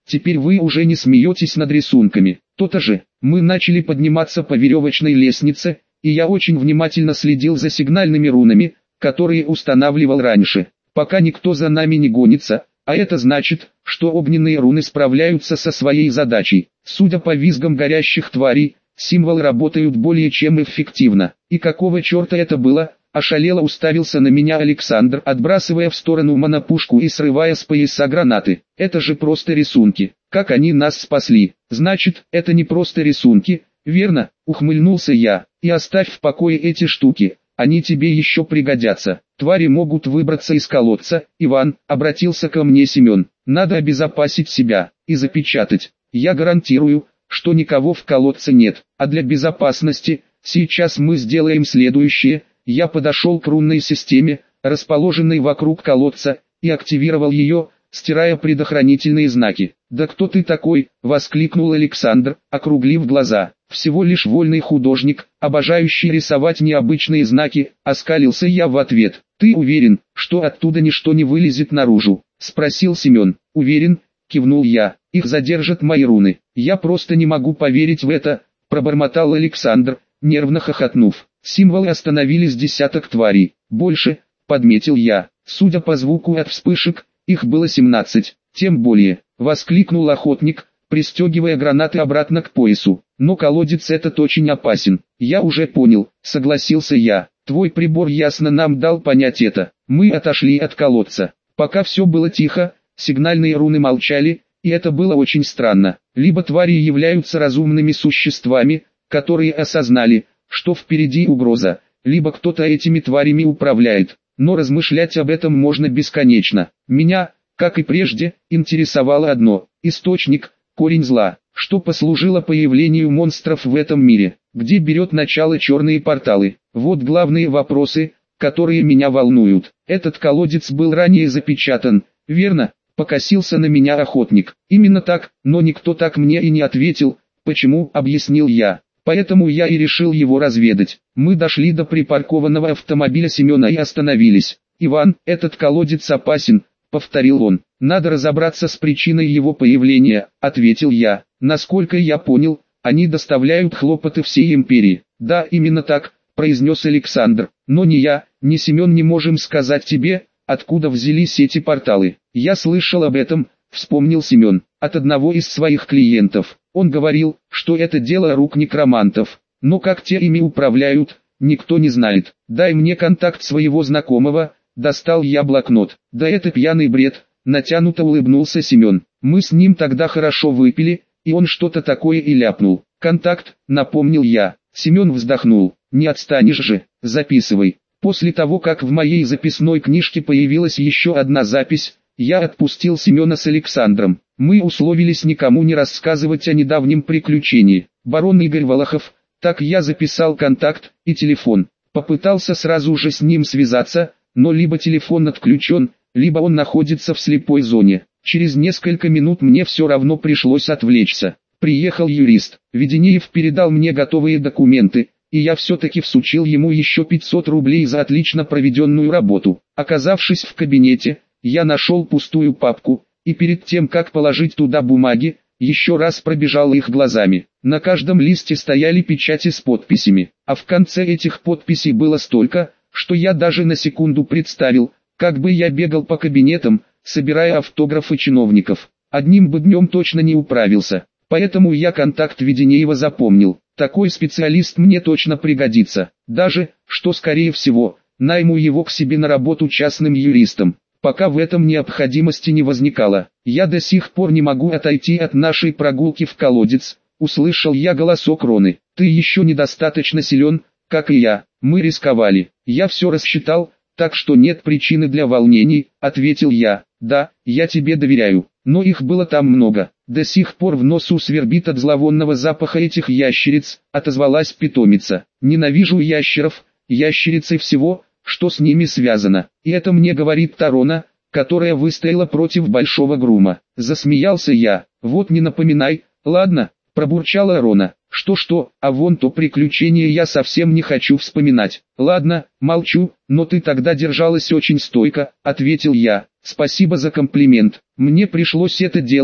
теперь вы уже не смеетесь над рисунками. То-то же, мы начали подниматься по веревочной лестнице, и я очень внимательно следил за сигнальными рунами, которые устанавливал раньше, пока никто за нами не гонится, а это значит, что огненные руны справляются со своей задачей. Судя по визгам горящих тварей, символы работают более чем эффективно. И какого черта это было? Ошалело уставился на меня Александр, отбрасывая в сторону монопушку и срывая с пояса гранаты. Это же просто рисунки. Как они нас спасли? Значит, это не просто рисунки, верно? Ухмыльнулся я. И оставь в покое эти штуки, они тебе еще пригодятся. Твари могут выбраться из колодца. Иван, обратился ко мне Семен. Надо обезопасить себя и запечатать. Я гарантирую, что никого в колодце нет. А для безопасности, сейчас мы сделаем следующее. Я подошел к рунной системе, расположенной вокруг колодца, и активировал ее, стирая предохранительные знаки. «Да кто ты такой?» — воскликнул Александр, округлив глаза. «Всего лишь вольный художник, обожающий рисовать необычные знаки», — оскалился я в ответ. «Ты уверен, что оттуда ничто не вылезет наружу?» — спросил Семен. «Уверен», — кивнул я. «Их задержат мои руны». «Я просто не могу поверить в это», — пробормотал Александр, нервно хохотнув. Символы остановились десяток тварей. «Больше», — подметил я. Судя по звуку от вспышек, их было семнадцать. «Тем более», — воскликнул охотник, пристегивая гранаты обратно к поясу. «Но колодец этот очень опасен». «Я уже понял», — согласился я. «Твой прибор ясно нам дал понять это». Мы отошли от колодца. Пока все было тихо, сигнальные руны молчали, и это было очень странно. Либо твари являются разумными существами, которые осознали, что впереди угроза, либо кто-то этими тварями управляет. Но размышлять об этом можно бесконечно. Меня, как и прежде, интересовало одно – источник, корень зла, что послужило появлению монстров в этом мире, где берет начало черные порталы. Вот главные вопросы, которые меня волнуют. Этот колодец был ранее запечатан, верно? Покосился на меня охотник. Именно так, но никто так мне и не ответил. Почему, объяснил я. Поэтому я и решил его разведать. Мы дошли до припаркованного автомобиля Семена и остановились. «Иван, этот колодец опасен», — повторил он. «Надо разобраться с причиной его появления», — ответил я. «Насколько я понял, они доставляют хлопоты всей империи». «Да, именно так», — произнес Александр. «Но ни я, ни Семен не можем сказать тебе, откуда взялись эти порталы». «Я слышал об этом», — вспомнил Семен, — «от одного из своих клиентов. Он говорил, что это дело рук некромантов, но как те ими управляют, никто не знает. Дай мне контакт своего знакомого». Достал я блокнот. «Да это пьяный бред», — натянуто улыбнулся Семен. «Мы с ним тогда хорошо выпили, и он что-то такое и ляпнул». «Контакт», — напомнил я. Семен вздохнул. «Не отстанешь же, записывай». После того, как в моей записной книжке появилась еще одна запись, я отпустил Семена с Александром. Мы условились никому не рассказывать о недавнем приключении. Барон Игорь Волохов, так я записал контакт и телефон. Попытался сразу же с ним связаться, но либо телефон отключен, либо он находится в слепой зоне. Через несколько минут мне все равно пришлось отвлечься. Приехал юрист. Веденеев передал мне готовые документы, и я все-таки всучил ему еще пятьсот рублей за отлично проведенную работу. Оказавшись в кабинете, я нашел пустую папку, и перед тем как положить туда бумаги, еще раз пробежал их глазами. На каждом листе стояли печати с подписями, а в конце этих подписей было столько, что я даже на секунду представил, как бы я бегал по кабинетам, собирая автографы чиновников. Одним бы днем точно не управился, поэтому я контакт Веденеева запомнил. Такой специалист мне точно пригодится, даже, что скорее всего, найму его к себе на работу частным юристом. Пока в этом необходимости не возникало. «Я до сих пор не могу отойти от нашей прогулки в колодец», — услышал я голосок Роны. «Ты еще недостаточно силен, как и я, мы рисковали. Я все рассчитал, так что нет причины для волнений», — ответил я. «Да, я тебе доверяю, но их было там много. До сих пор в носу свербит от зловонного запаха этих ящериц», — отозвалась питомица. «Ненавижу ящеров, ящерицы всего, что с ними связано. И это мне говорит Тарона, которая выстояла против Большого Грума». Засмеялся я. «Вот не напоминай». «Ладно», — пробурчала Рона. «Что-что, а вон то приключение я совсем не хочу вспоминать». «Ладно, молчу, но ты тогда держалась очень стойко», — ответил я. «Спасибо за комплимент. Мне пришлось это делать,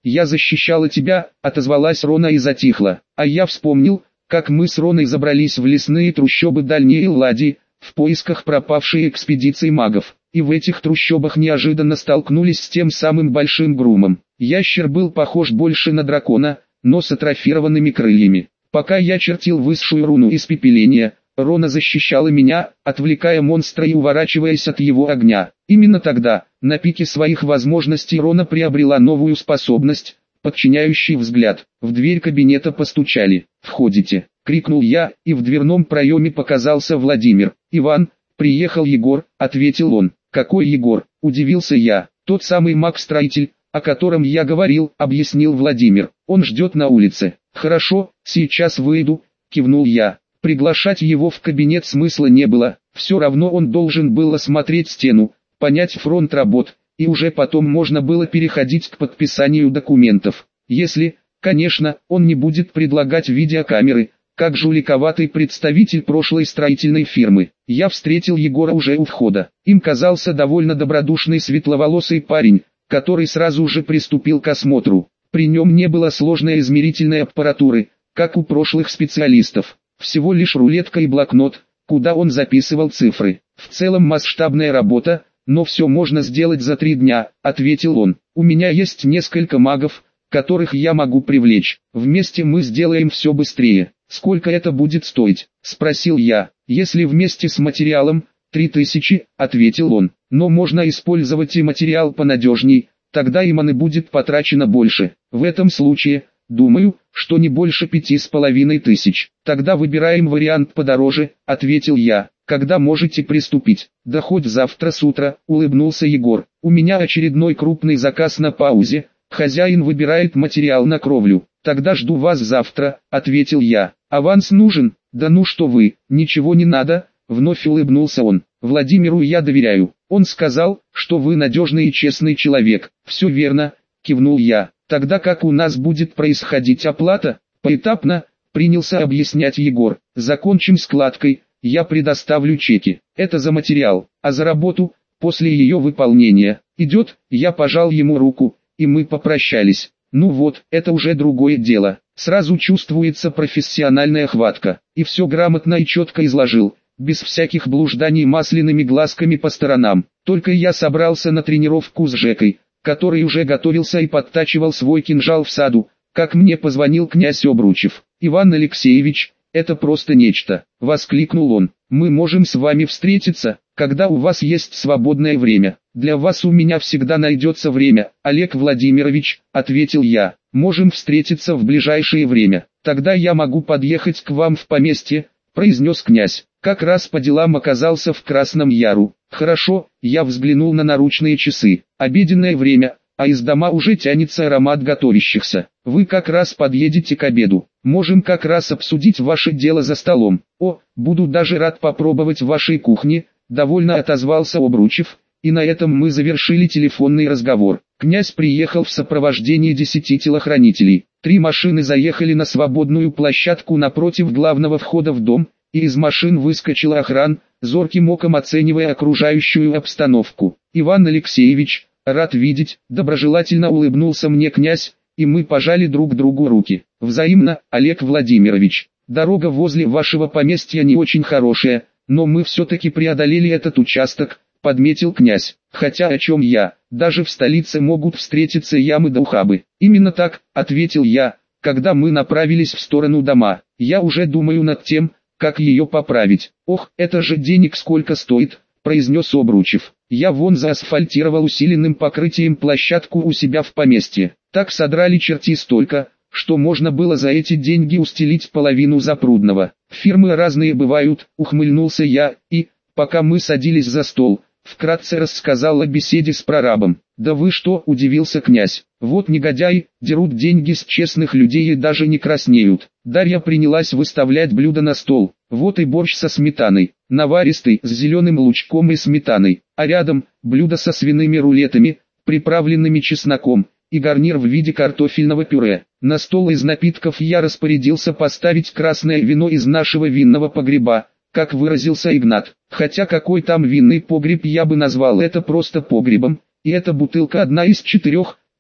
«Я защищала тебя», — отозвалась Рона и затихла. А я вспомнил, как мы с Роной забрались в лесные трущобы Дальней Элладии, в поисках пропавшей экспедиции магов. И в этих трущобах неожиданно столкнулись с тем самым большим грумом. Ящер был похож больше на дракона, но с атрофированными крыльями. Пока я чертил высшую руну испепеления, Рона защищала меня, отвлекая монстра и уворачиваясь от его огня. Именно тогда, на пике своих возможностей, Рона приобрела новую способность, подчиняющий взгляд. В дверь кабинета постучали. «Входите!» — крикнул я, и в дверном проеме показался Владимир. «Иван, приехал Егор», — ответил он. «Какой Егор?» — удивился я. «Тот самый маг-строитель, о котором я говорил», — объяснил Владимир. «Он ждет на улице». «Хорошо, сейчас выйду», — кивнул я. Приглашать его в кабинет смысла не было, все равно он должен был осмотреть стену, понять фронт работ, и уже потом можно было переходить к подписанию документов. Если, конечно, он не будет предлагать видеокамеры, как жуликоватый представитель прошлой строительной фирмы. Я встретил Егора уже у входа. Им казался довольно добродушный светловолосый парень, который сразу же приступил к осмотру. При нем не было сложной измерительной аппаратуры, как у прошлых специалистов. Всего лишь рулетка и блокнот, куда он записывал цифры. «В целом масштабная работа, но все можно сделать за три дня», — ответил он. «У меня есть несколько магов, которых я могу привлечь. Вместе мы сделаем все быстрее». «Сколько это будет стоить?» — спросил я. «Если вместе с материалом, три тысячи», — ответил он. «Но можно использовать и материал понадежней, тогда и маны будет потрачено больше. В этом случае, думаю, что не больше пяти с половиной тысяч». «Тогда выбираем вариант подороже», — ответил я. «Когда можете приступить?» «Да хоть завтра с утра», — улыбнулся Егор. «У меня очередной крупный заказ на паузе, хозяин выбирает материал на кровлю». «Тогда жду вас завтра», — ответил я. «Аванс нужен?» «Да ну что вы, ничего не надо», — вновь улыбнулся он. «Владимиру я доверяю. Он сказал, что вы надежный и честный человек». «Все верно», — кивнул я. «Тогда как у нас будет происходить оплата?» «Поэтапно», — принялся объяснять Егор. «Закончим складкой, я предоставлю чеки. Это за материал, а за работу, после ее выполнения. Идет?» Я пожал ему руку, и мы попрощались. Ну вот, это уже другое дело. Сразу чувствуется профессиональная хватка. И все грамотно и четко изложил, без всяких блужданий масляными глазками по сторонам. Только я собрался на тренировку с Жекой, который уже готовился и подтачивал свой кинжал в саду, как мне позвонил князь Обручев. «Иван Алексеевич, это просто нечто!» — воскликнул он. «Мы можем с вами встретиться, когда у вас есть свободное время». «Для вас у меня всегда найдется время, Олег Владимирович», — ответил я. «Можем встретиться в ближайшее время. Тогда я могу подъехать к вам в поместье», — произнес князь. «Как раз по делам оказался в Красном Яру». «Хорошо», — я взглянул на наручные часы. «Обеденное время, а из дома уже тянется аромат готовящихся. Вы как раз подъедете к обеду. Можем как раз обсудить ваше дело за столом». «О, буду даже рад попробовать вашей кухни», — довольно отозвался Обручев. И на этом мы завершили телефонный разговор. Князь приехал в сопровождении десяти телохранителей. Три машины заехали на свободную площадку напротив главного входа в дом, и из машин выскочила охрана, зорким оком оценивая окружающую обстановку. «Иван Алексеевич, рад видеть», — доброжелательно улыбнулся мне князь, и мы пожали друг другу руки. «Взаимно, Олег Владимирович. Дорога возле вашего поместья не очень хорошая, но мы все-таки преодолели этот участок», — подметил князь. «Хотя о чем я, даже в столице могут встретиться ямы да ухабы». «Именно так», — ответил я, когда мы направились в сторону дома. «Я уже думаю над тем, как ее поправить». «Ох, это же денег сколько стоит», — произнес Обручев. «Я вон заасфальтировал усиленным покрытием площадку у себя в поместье. Так содрали черти столько, что можно было за эти деньги устелить половину запрудного. Фирмы разные бывают», — ухмыльнулся я, и, пока мы садились за стол, вкратце рассказал о беседе с прорабом. «Да вы что?» – удивился князь. «Вот негодяи, дерут деньги с честных людей и даже не краснеют». Дарья принялась выставлять блюда на стол. Вот и борщ со сметаной, наваристый, с зеленым лучком и сметаной, а рядом – блюдо со свиными рулетами, приправленными чесноком, и гарнир в виде картофельного пюре. На стол из напитков я распорядился поставить красное вино из нашего винного погреба, как выразился Игнат. Хотя какой там винный погреб, я бы назвал это просто погребом, и эта бутылка одна из четырех,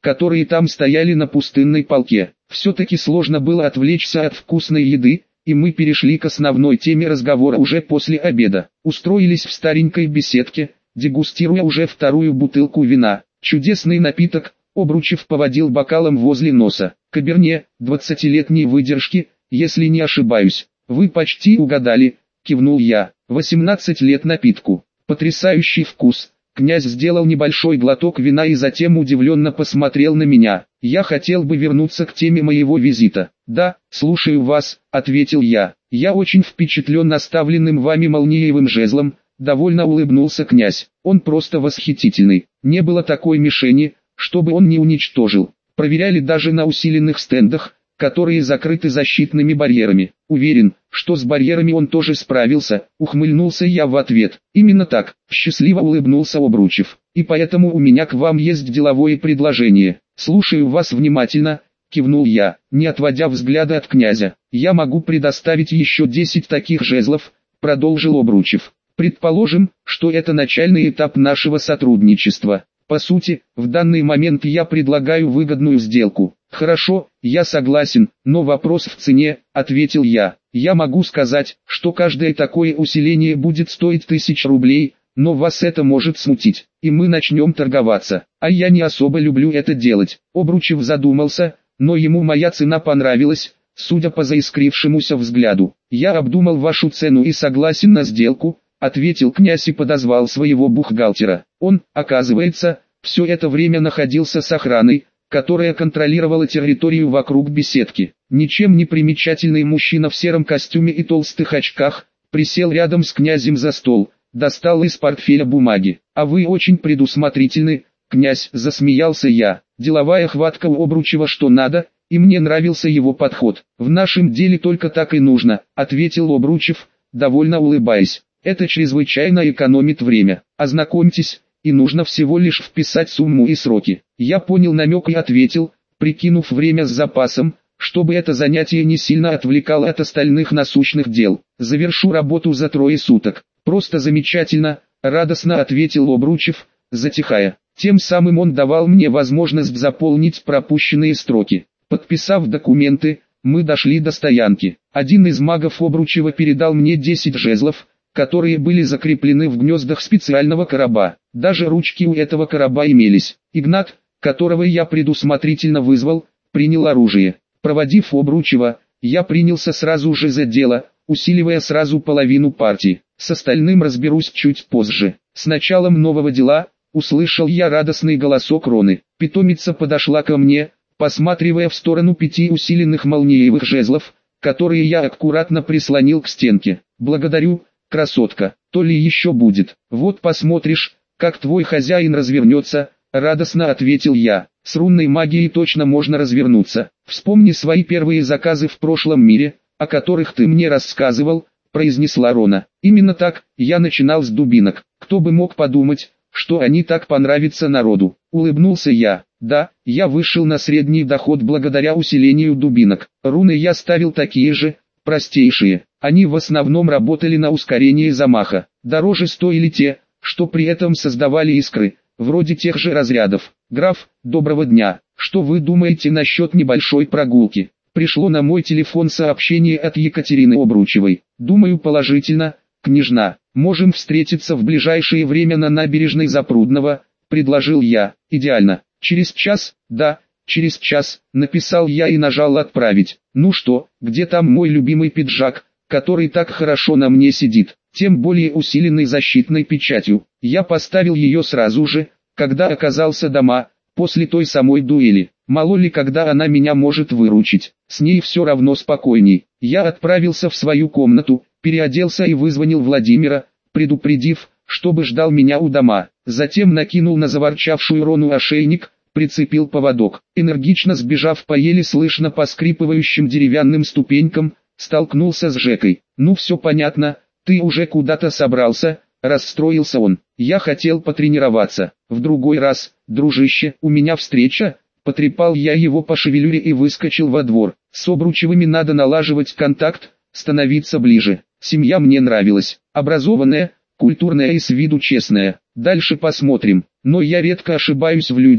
которые там стояли на пустынной полке. Все-таки сложно было отвлечься от вкусной еды, и мы перешли к основной теме разговора уже после обеда. Устроились в старенькой беседке, дегустируя уже вторую бутылку вина. Чудесный напиток, Обручев поводил бокалом возле носа. Каберне, двадцатилетней выдержки, если не ошибаюсь. Вы почти угадали, кивнул я. восемнадцать лет напитку. Потрясающий вкус. Князь сделал небольшой глоток вина и затем удивленно посмотрел на меня. Я хотел бы вернуться к теме моего визита. Да, слушаю вас, ответил я. Я очень впечатлен оставленным вами молниевым жезлом, довольно улыбнулся князь. Он просто восхитительный. Не было такой мишени, чтобы он не уничтожил. Проверяли даже на усиленных стендах, которые закрыты защитными барьерами. Уверен, что с барьерами он тоже справился, ухмыльнулся я в ответ. Именно так, счастливо улыбнулся Обручев. И поэтому у меня к вам есть деловое предложение. Слушаю вас внимательно, кивнул я, не отводя взгляда от князя. Я могу предоставить еще десять таких жезлов, продолжил Обручев. Предположим, что это начальный этап нашего сотрудничества. По сути, в данный момент я предлагаю выгодную сделку. Хорошо, я согласен, но вопрос в цене, ответил я. Я могу сказать, что каждое такое усиление будет стоить тысяч рублей, но вас это может смутить, и мы начнем торговаться. А я не особо люблю это делать. Обручев задумался, но ему моя цена понравилась, судя по заискрившемуся взгляду. Я обдумал вашу цену и согласен на сделку, ответил князь и подозвал своего бухгалтера. Он, оказывается, все это время находился с охраной, которая контролировала территорию вокруг беседки. Ничем не примечательный мужчина в сером костюме и толстых очках, присел рядом с князем за стол, достал из портфеля бумаги. «А вы очень предусмотрительны, князь», — засмеялся я. Деловая хватка у Обручева что надо, и мне нравился его подход. «В нашем деле только так и нужно», — ответил Обручев, довольно улыбаясь. «Это чрезвычайно экономит время. Ознакомьтесь, и нужно всего лишь вписать сумму и сроки». Я понял намек и ответил, прикинув время с запасом, чтобы это занятие не сильно отвлекало от остальных насущных дел. «Завершу работу за трое суток». «Просто замечательно», — радостно ответил Обручев, затихая. Тем самым он давал мне возможность заполнить пропущенные строки. Подписав документы, мы дошли до стоянки. Один из магов Обручева передал мне десять жезлов, которые были закреплены в гнездах специального короба. Даже ручки у этого короба имелись. Игнат, которого я предусмотрительно вызвал, принял оружие. Проводив Обручева, я принялся сразу же за дело, усиливая сразу половину партии. С остальным разберусь чуть позже. С началом нового дела, услышал я радостный голосок Роны. Питомица подошла ко мне, посматривая в сторону пяти усиленных молниевых жезлов, которые я аккуратно прислонил к стенке. «Благодарю, красотка, то ли еще будет. Вот посмотришь, как твой хозяин развернется», — радостно ответил я. «С рунной магией точно можно развернуться. Вспомни свои первые заказы в прошлом мире, о которых ты мне рассказывал», — произнесла Рона. «Именно так, я начинал с дубинок. Кто бы мог подумать, что они так понравятся народу», — улыбнулся я. «Да, я вышел на средний доход благодаря усилению дубинок. Руны я ставил такие же, простейшие. Они в основном работали на ускорение замаха. Дороже стоили те, что при этом создавали искры, вроде тех же разрядов. Граф, доброго дня. Что вы думаете насчет небольшой прогулки?» Пришло на мой телефон сообщение от Екатерины Обручевой. «Думаю положительно, княжна. Можем встретиться в ближайшее время на набережной Запрудного», — предложил я. «Идеально. Через час?» «Да, через час», — написал я и нажал «Отправить». «Ну что, где там мой любимый пиджак, который так хорошо на мне сидит, тем более усиленный защитной печатью?» Я поставил ее сразу же, когда оказался дома, после той самой дуэли. Мало ли когда она меня может выручить, с ней все равно спокойней. Я отправился в свою комнату, переоделся и вызвонил Владимира, предупредив, чтобы ждал меня у дома. Затем накинул на заворчавшую Рону ошейник, прицепил поводок. Энергично сбежав по еле слышно поскрипывающим деревянным ступенькам, столкнулся с Жекой. «Ну все понятно, ты уже куда-то собрался», — расстроился он. «Я хотел потренироваться. В другой раз, дружище, у меня встреча». Потрепал я его по шевелюре и выскочил во двор. С Обручевыми надо налаживать контакт, становиться ближе. Семья мне нравилась. Образованная, культурная и с виду честная. Дальше посмотрим. Но я редко ошибаюсь в людях,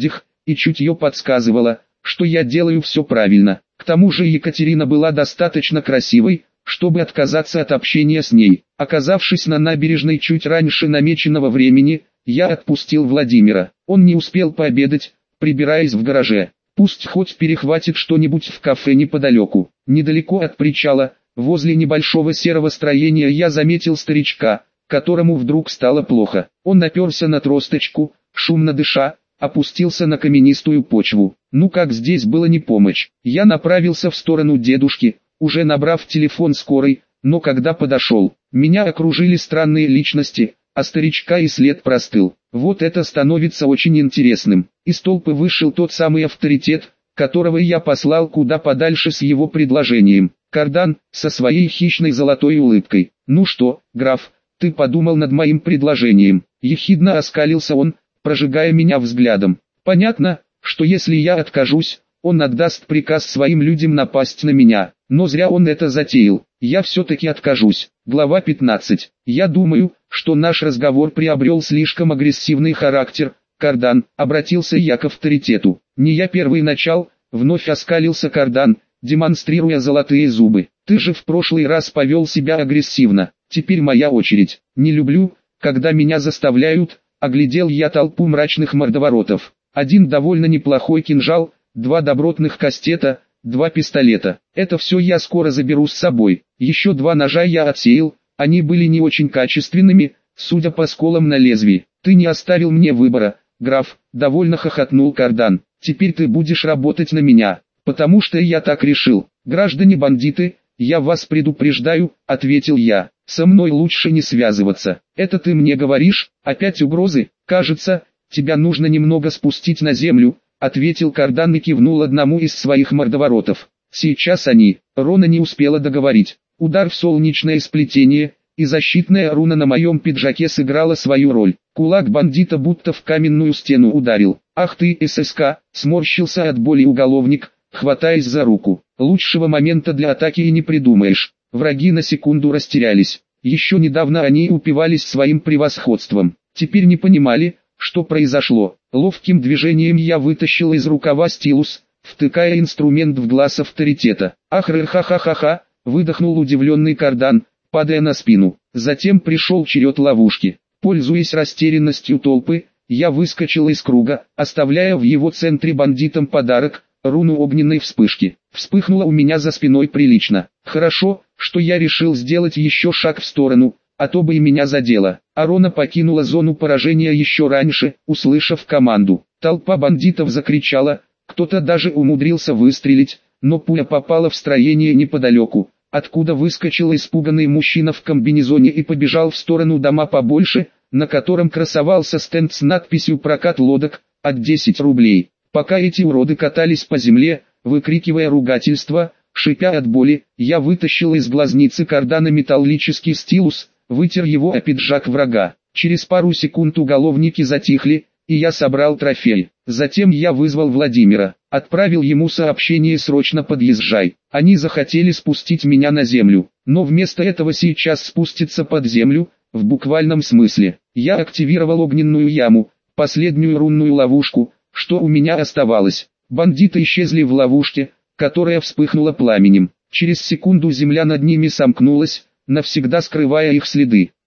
и чутье подсказывало, что я делаю все правильно. К тому же Екатерина была достаточно красивой, чтобы отказаться от общения с ней. Оказавшись на набережной чуть раньше намеченного времени, я отпустил Владимира. Он не успел пообедать, прибираясь в гараже. Пусть хоть перехватит что-нибудь в кафе неподалеку. Недалеко от причала, возле небольшого серого строения, я заметил старичка, которому вдруг стало плохо. Он наперся на тросточку, шумно дыша, опустился на каменистую почву. Ну как здесь было не помочь? Я направился в сторону дедушки, уже набрав телефон скорой, но когда подошел, меня окружили странные личности, а старичка и след простыл. Вот это становится очень интересным. Из толпы вышел тот самый авторитет, которого я послал куда подальше с его предложением. Кардан, со своей хищной золотой улыбкой. «Ну что, граф, ты подумал над моим предложением?» Ехидно оскалился он, прожигая меня взглядом. Понятно, что если я откажусь, он отдаст приказ своим людям напасть на меня. Но зря он это затеял. Я все-таки откажусь. Глава пятнадцать. Я думаю, что наш разговор приобрел слишком агрессивный характер. Кардан, обратился я к авторитету. Не я первый начал, вновь оскалился Кардан, демонстрируя золотые зубы. Ты же в прошлый раз повел себя агрессивно. Теперь моя очередь. Не люблю, когда меня заставляют. Оглядел я толпу мрачных мордоворотов. Один довольно неплохой кинжал, два добротных кастета, два пистолета. Это все я скоро заберу с собой. Еще два ножа я отсеял, они были не очень качественными, судя по сколам на лезвии. Ты не оставил мне выбора, граф, довольно хохотнул Кардан. Теперь ты будешь работать на меня, потому что я так решил. Граждане-бандиты, я вас предупреждаю, ответил я. Со мной лучше не связываться. Это ты мне говоришь? Опять угрозы? Кажется, тебя нужно немного спустить на землю, ответил Кардан и кивнул одному из своих мордоворотов. Сейчас они. Рона не успела договорить. Удар в солнечное сплетение, и защитная руна на моем пиджаке сыграла свою роль. Кулак бандита будто в каменную стену ударил. Ах ты, ССК, сморщился от боли уголовник, хватаясь за руку. Лучшего момента для атаки и не придумаешь. Враги на секунду растерялись. Еще недавно они упивались своим превосходством. Теперь не понимали, что произошло. Ловким движением я вытащил из рукава стилус, втыкая инструмент в глаз авторитета. Ах, ха-ха-ха-ха, выдохнул удивленный Кардан, падая на спину. Затем пришел черед ловушки. Пользуясь растерянностью толпы, я выскочил из круга, оставляя в его центре бандитам подарок, руну огненной вспышки. Вспыхнуло у меня за спиной прилично. Хорошо, что я решил сделать еще шаг в сторону, а то бы и меня задело. Арона покинула зону поражения еще раньше, услышав команду. Толпа бандитов закричала, кто-то даже умудрился выстрелить, но пуля попала в строение неподалеку, откуда выскочил испуганный мужчина в комбинезоне и побежал в сторону дома побольше, на котором красовался стенд с надписью «Прокат лодок» от десять рублей. Пока эти уроды катались по земле, выкрикивая ругательства, шипя от боли, я вытащил из глазницы Кардана металлический стилус, вытер его о пиджак врага. Через пару секунд уголовники затихли, и я собрал трофей. Затем я вызвал Владимира, отправил ему сообщение «Срочно подъезжай». Они захотели спустить меня на землю, но вместо этого сейчас спустятся под землю, в буквальном смысле. Я активировал огненную яму, последнюю рунную ловушку, что у меня оставалось. Бандиты исчезли в ловушке, которая вспыхнула пламенем. Через секунду земля над ними сомкнулась, навсегда скрывая их следы.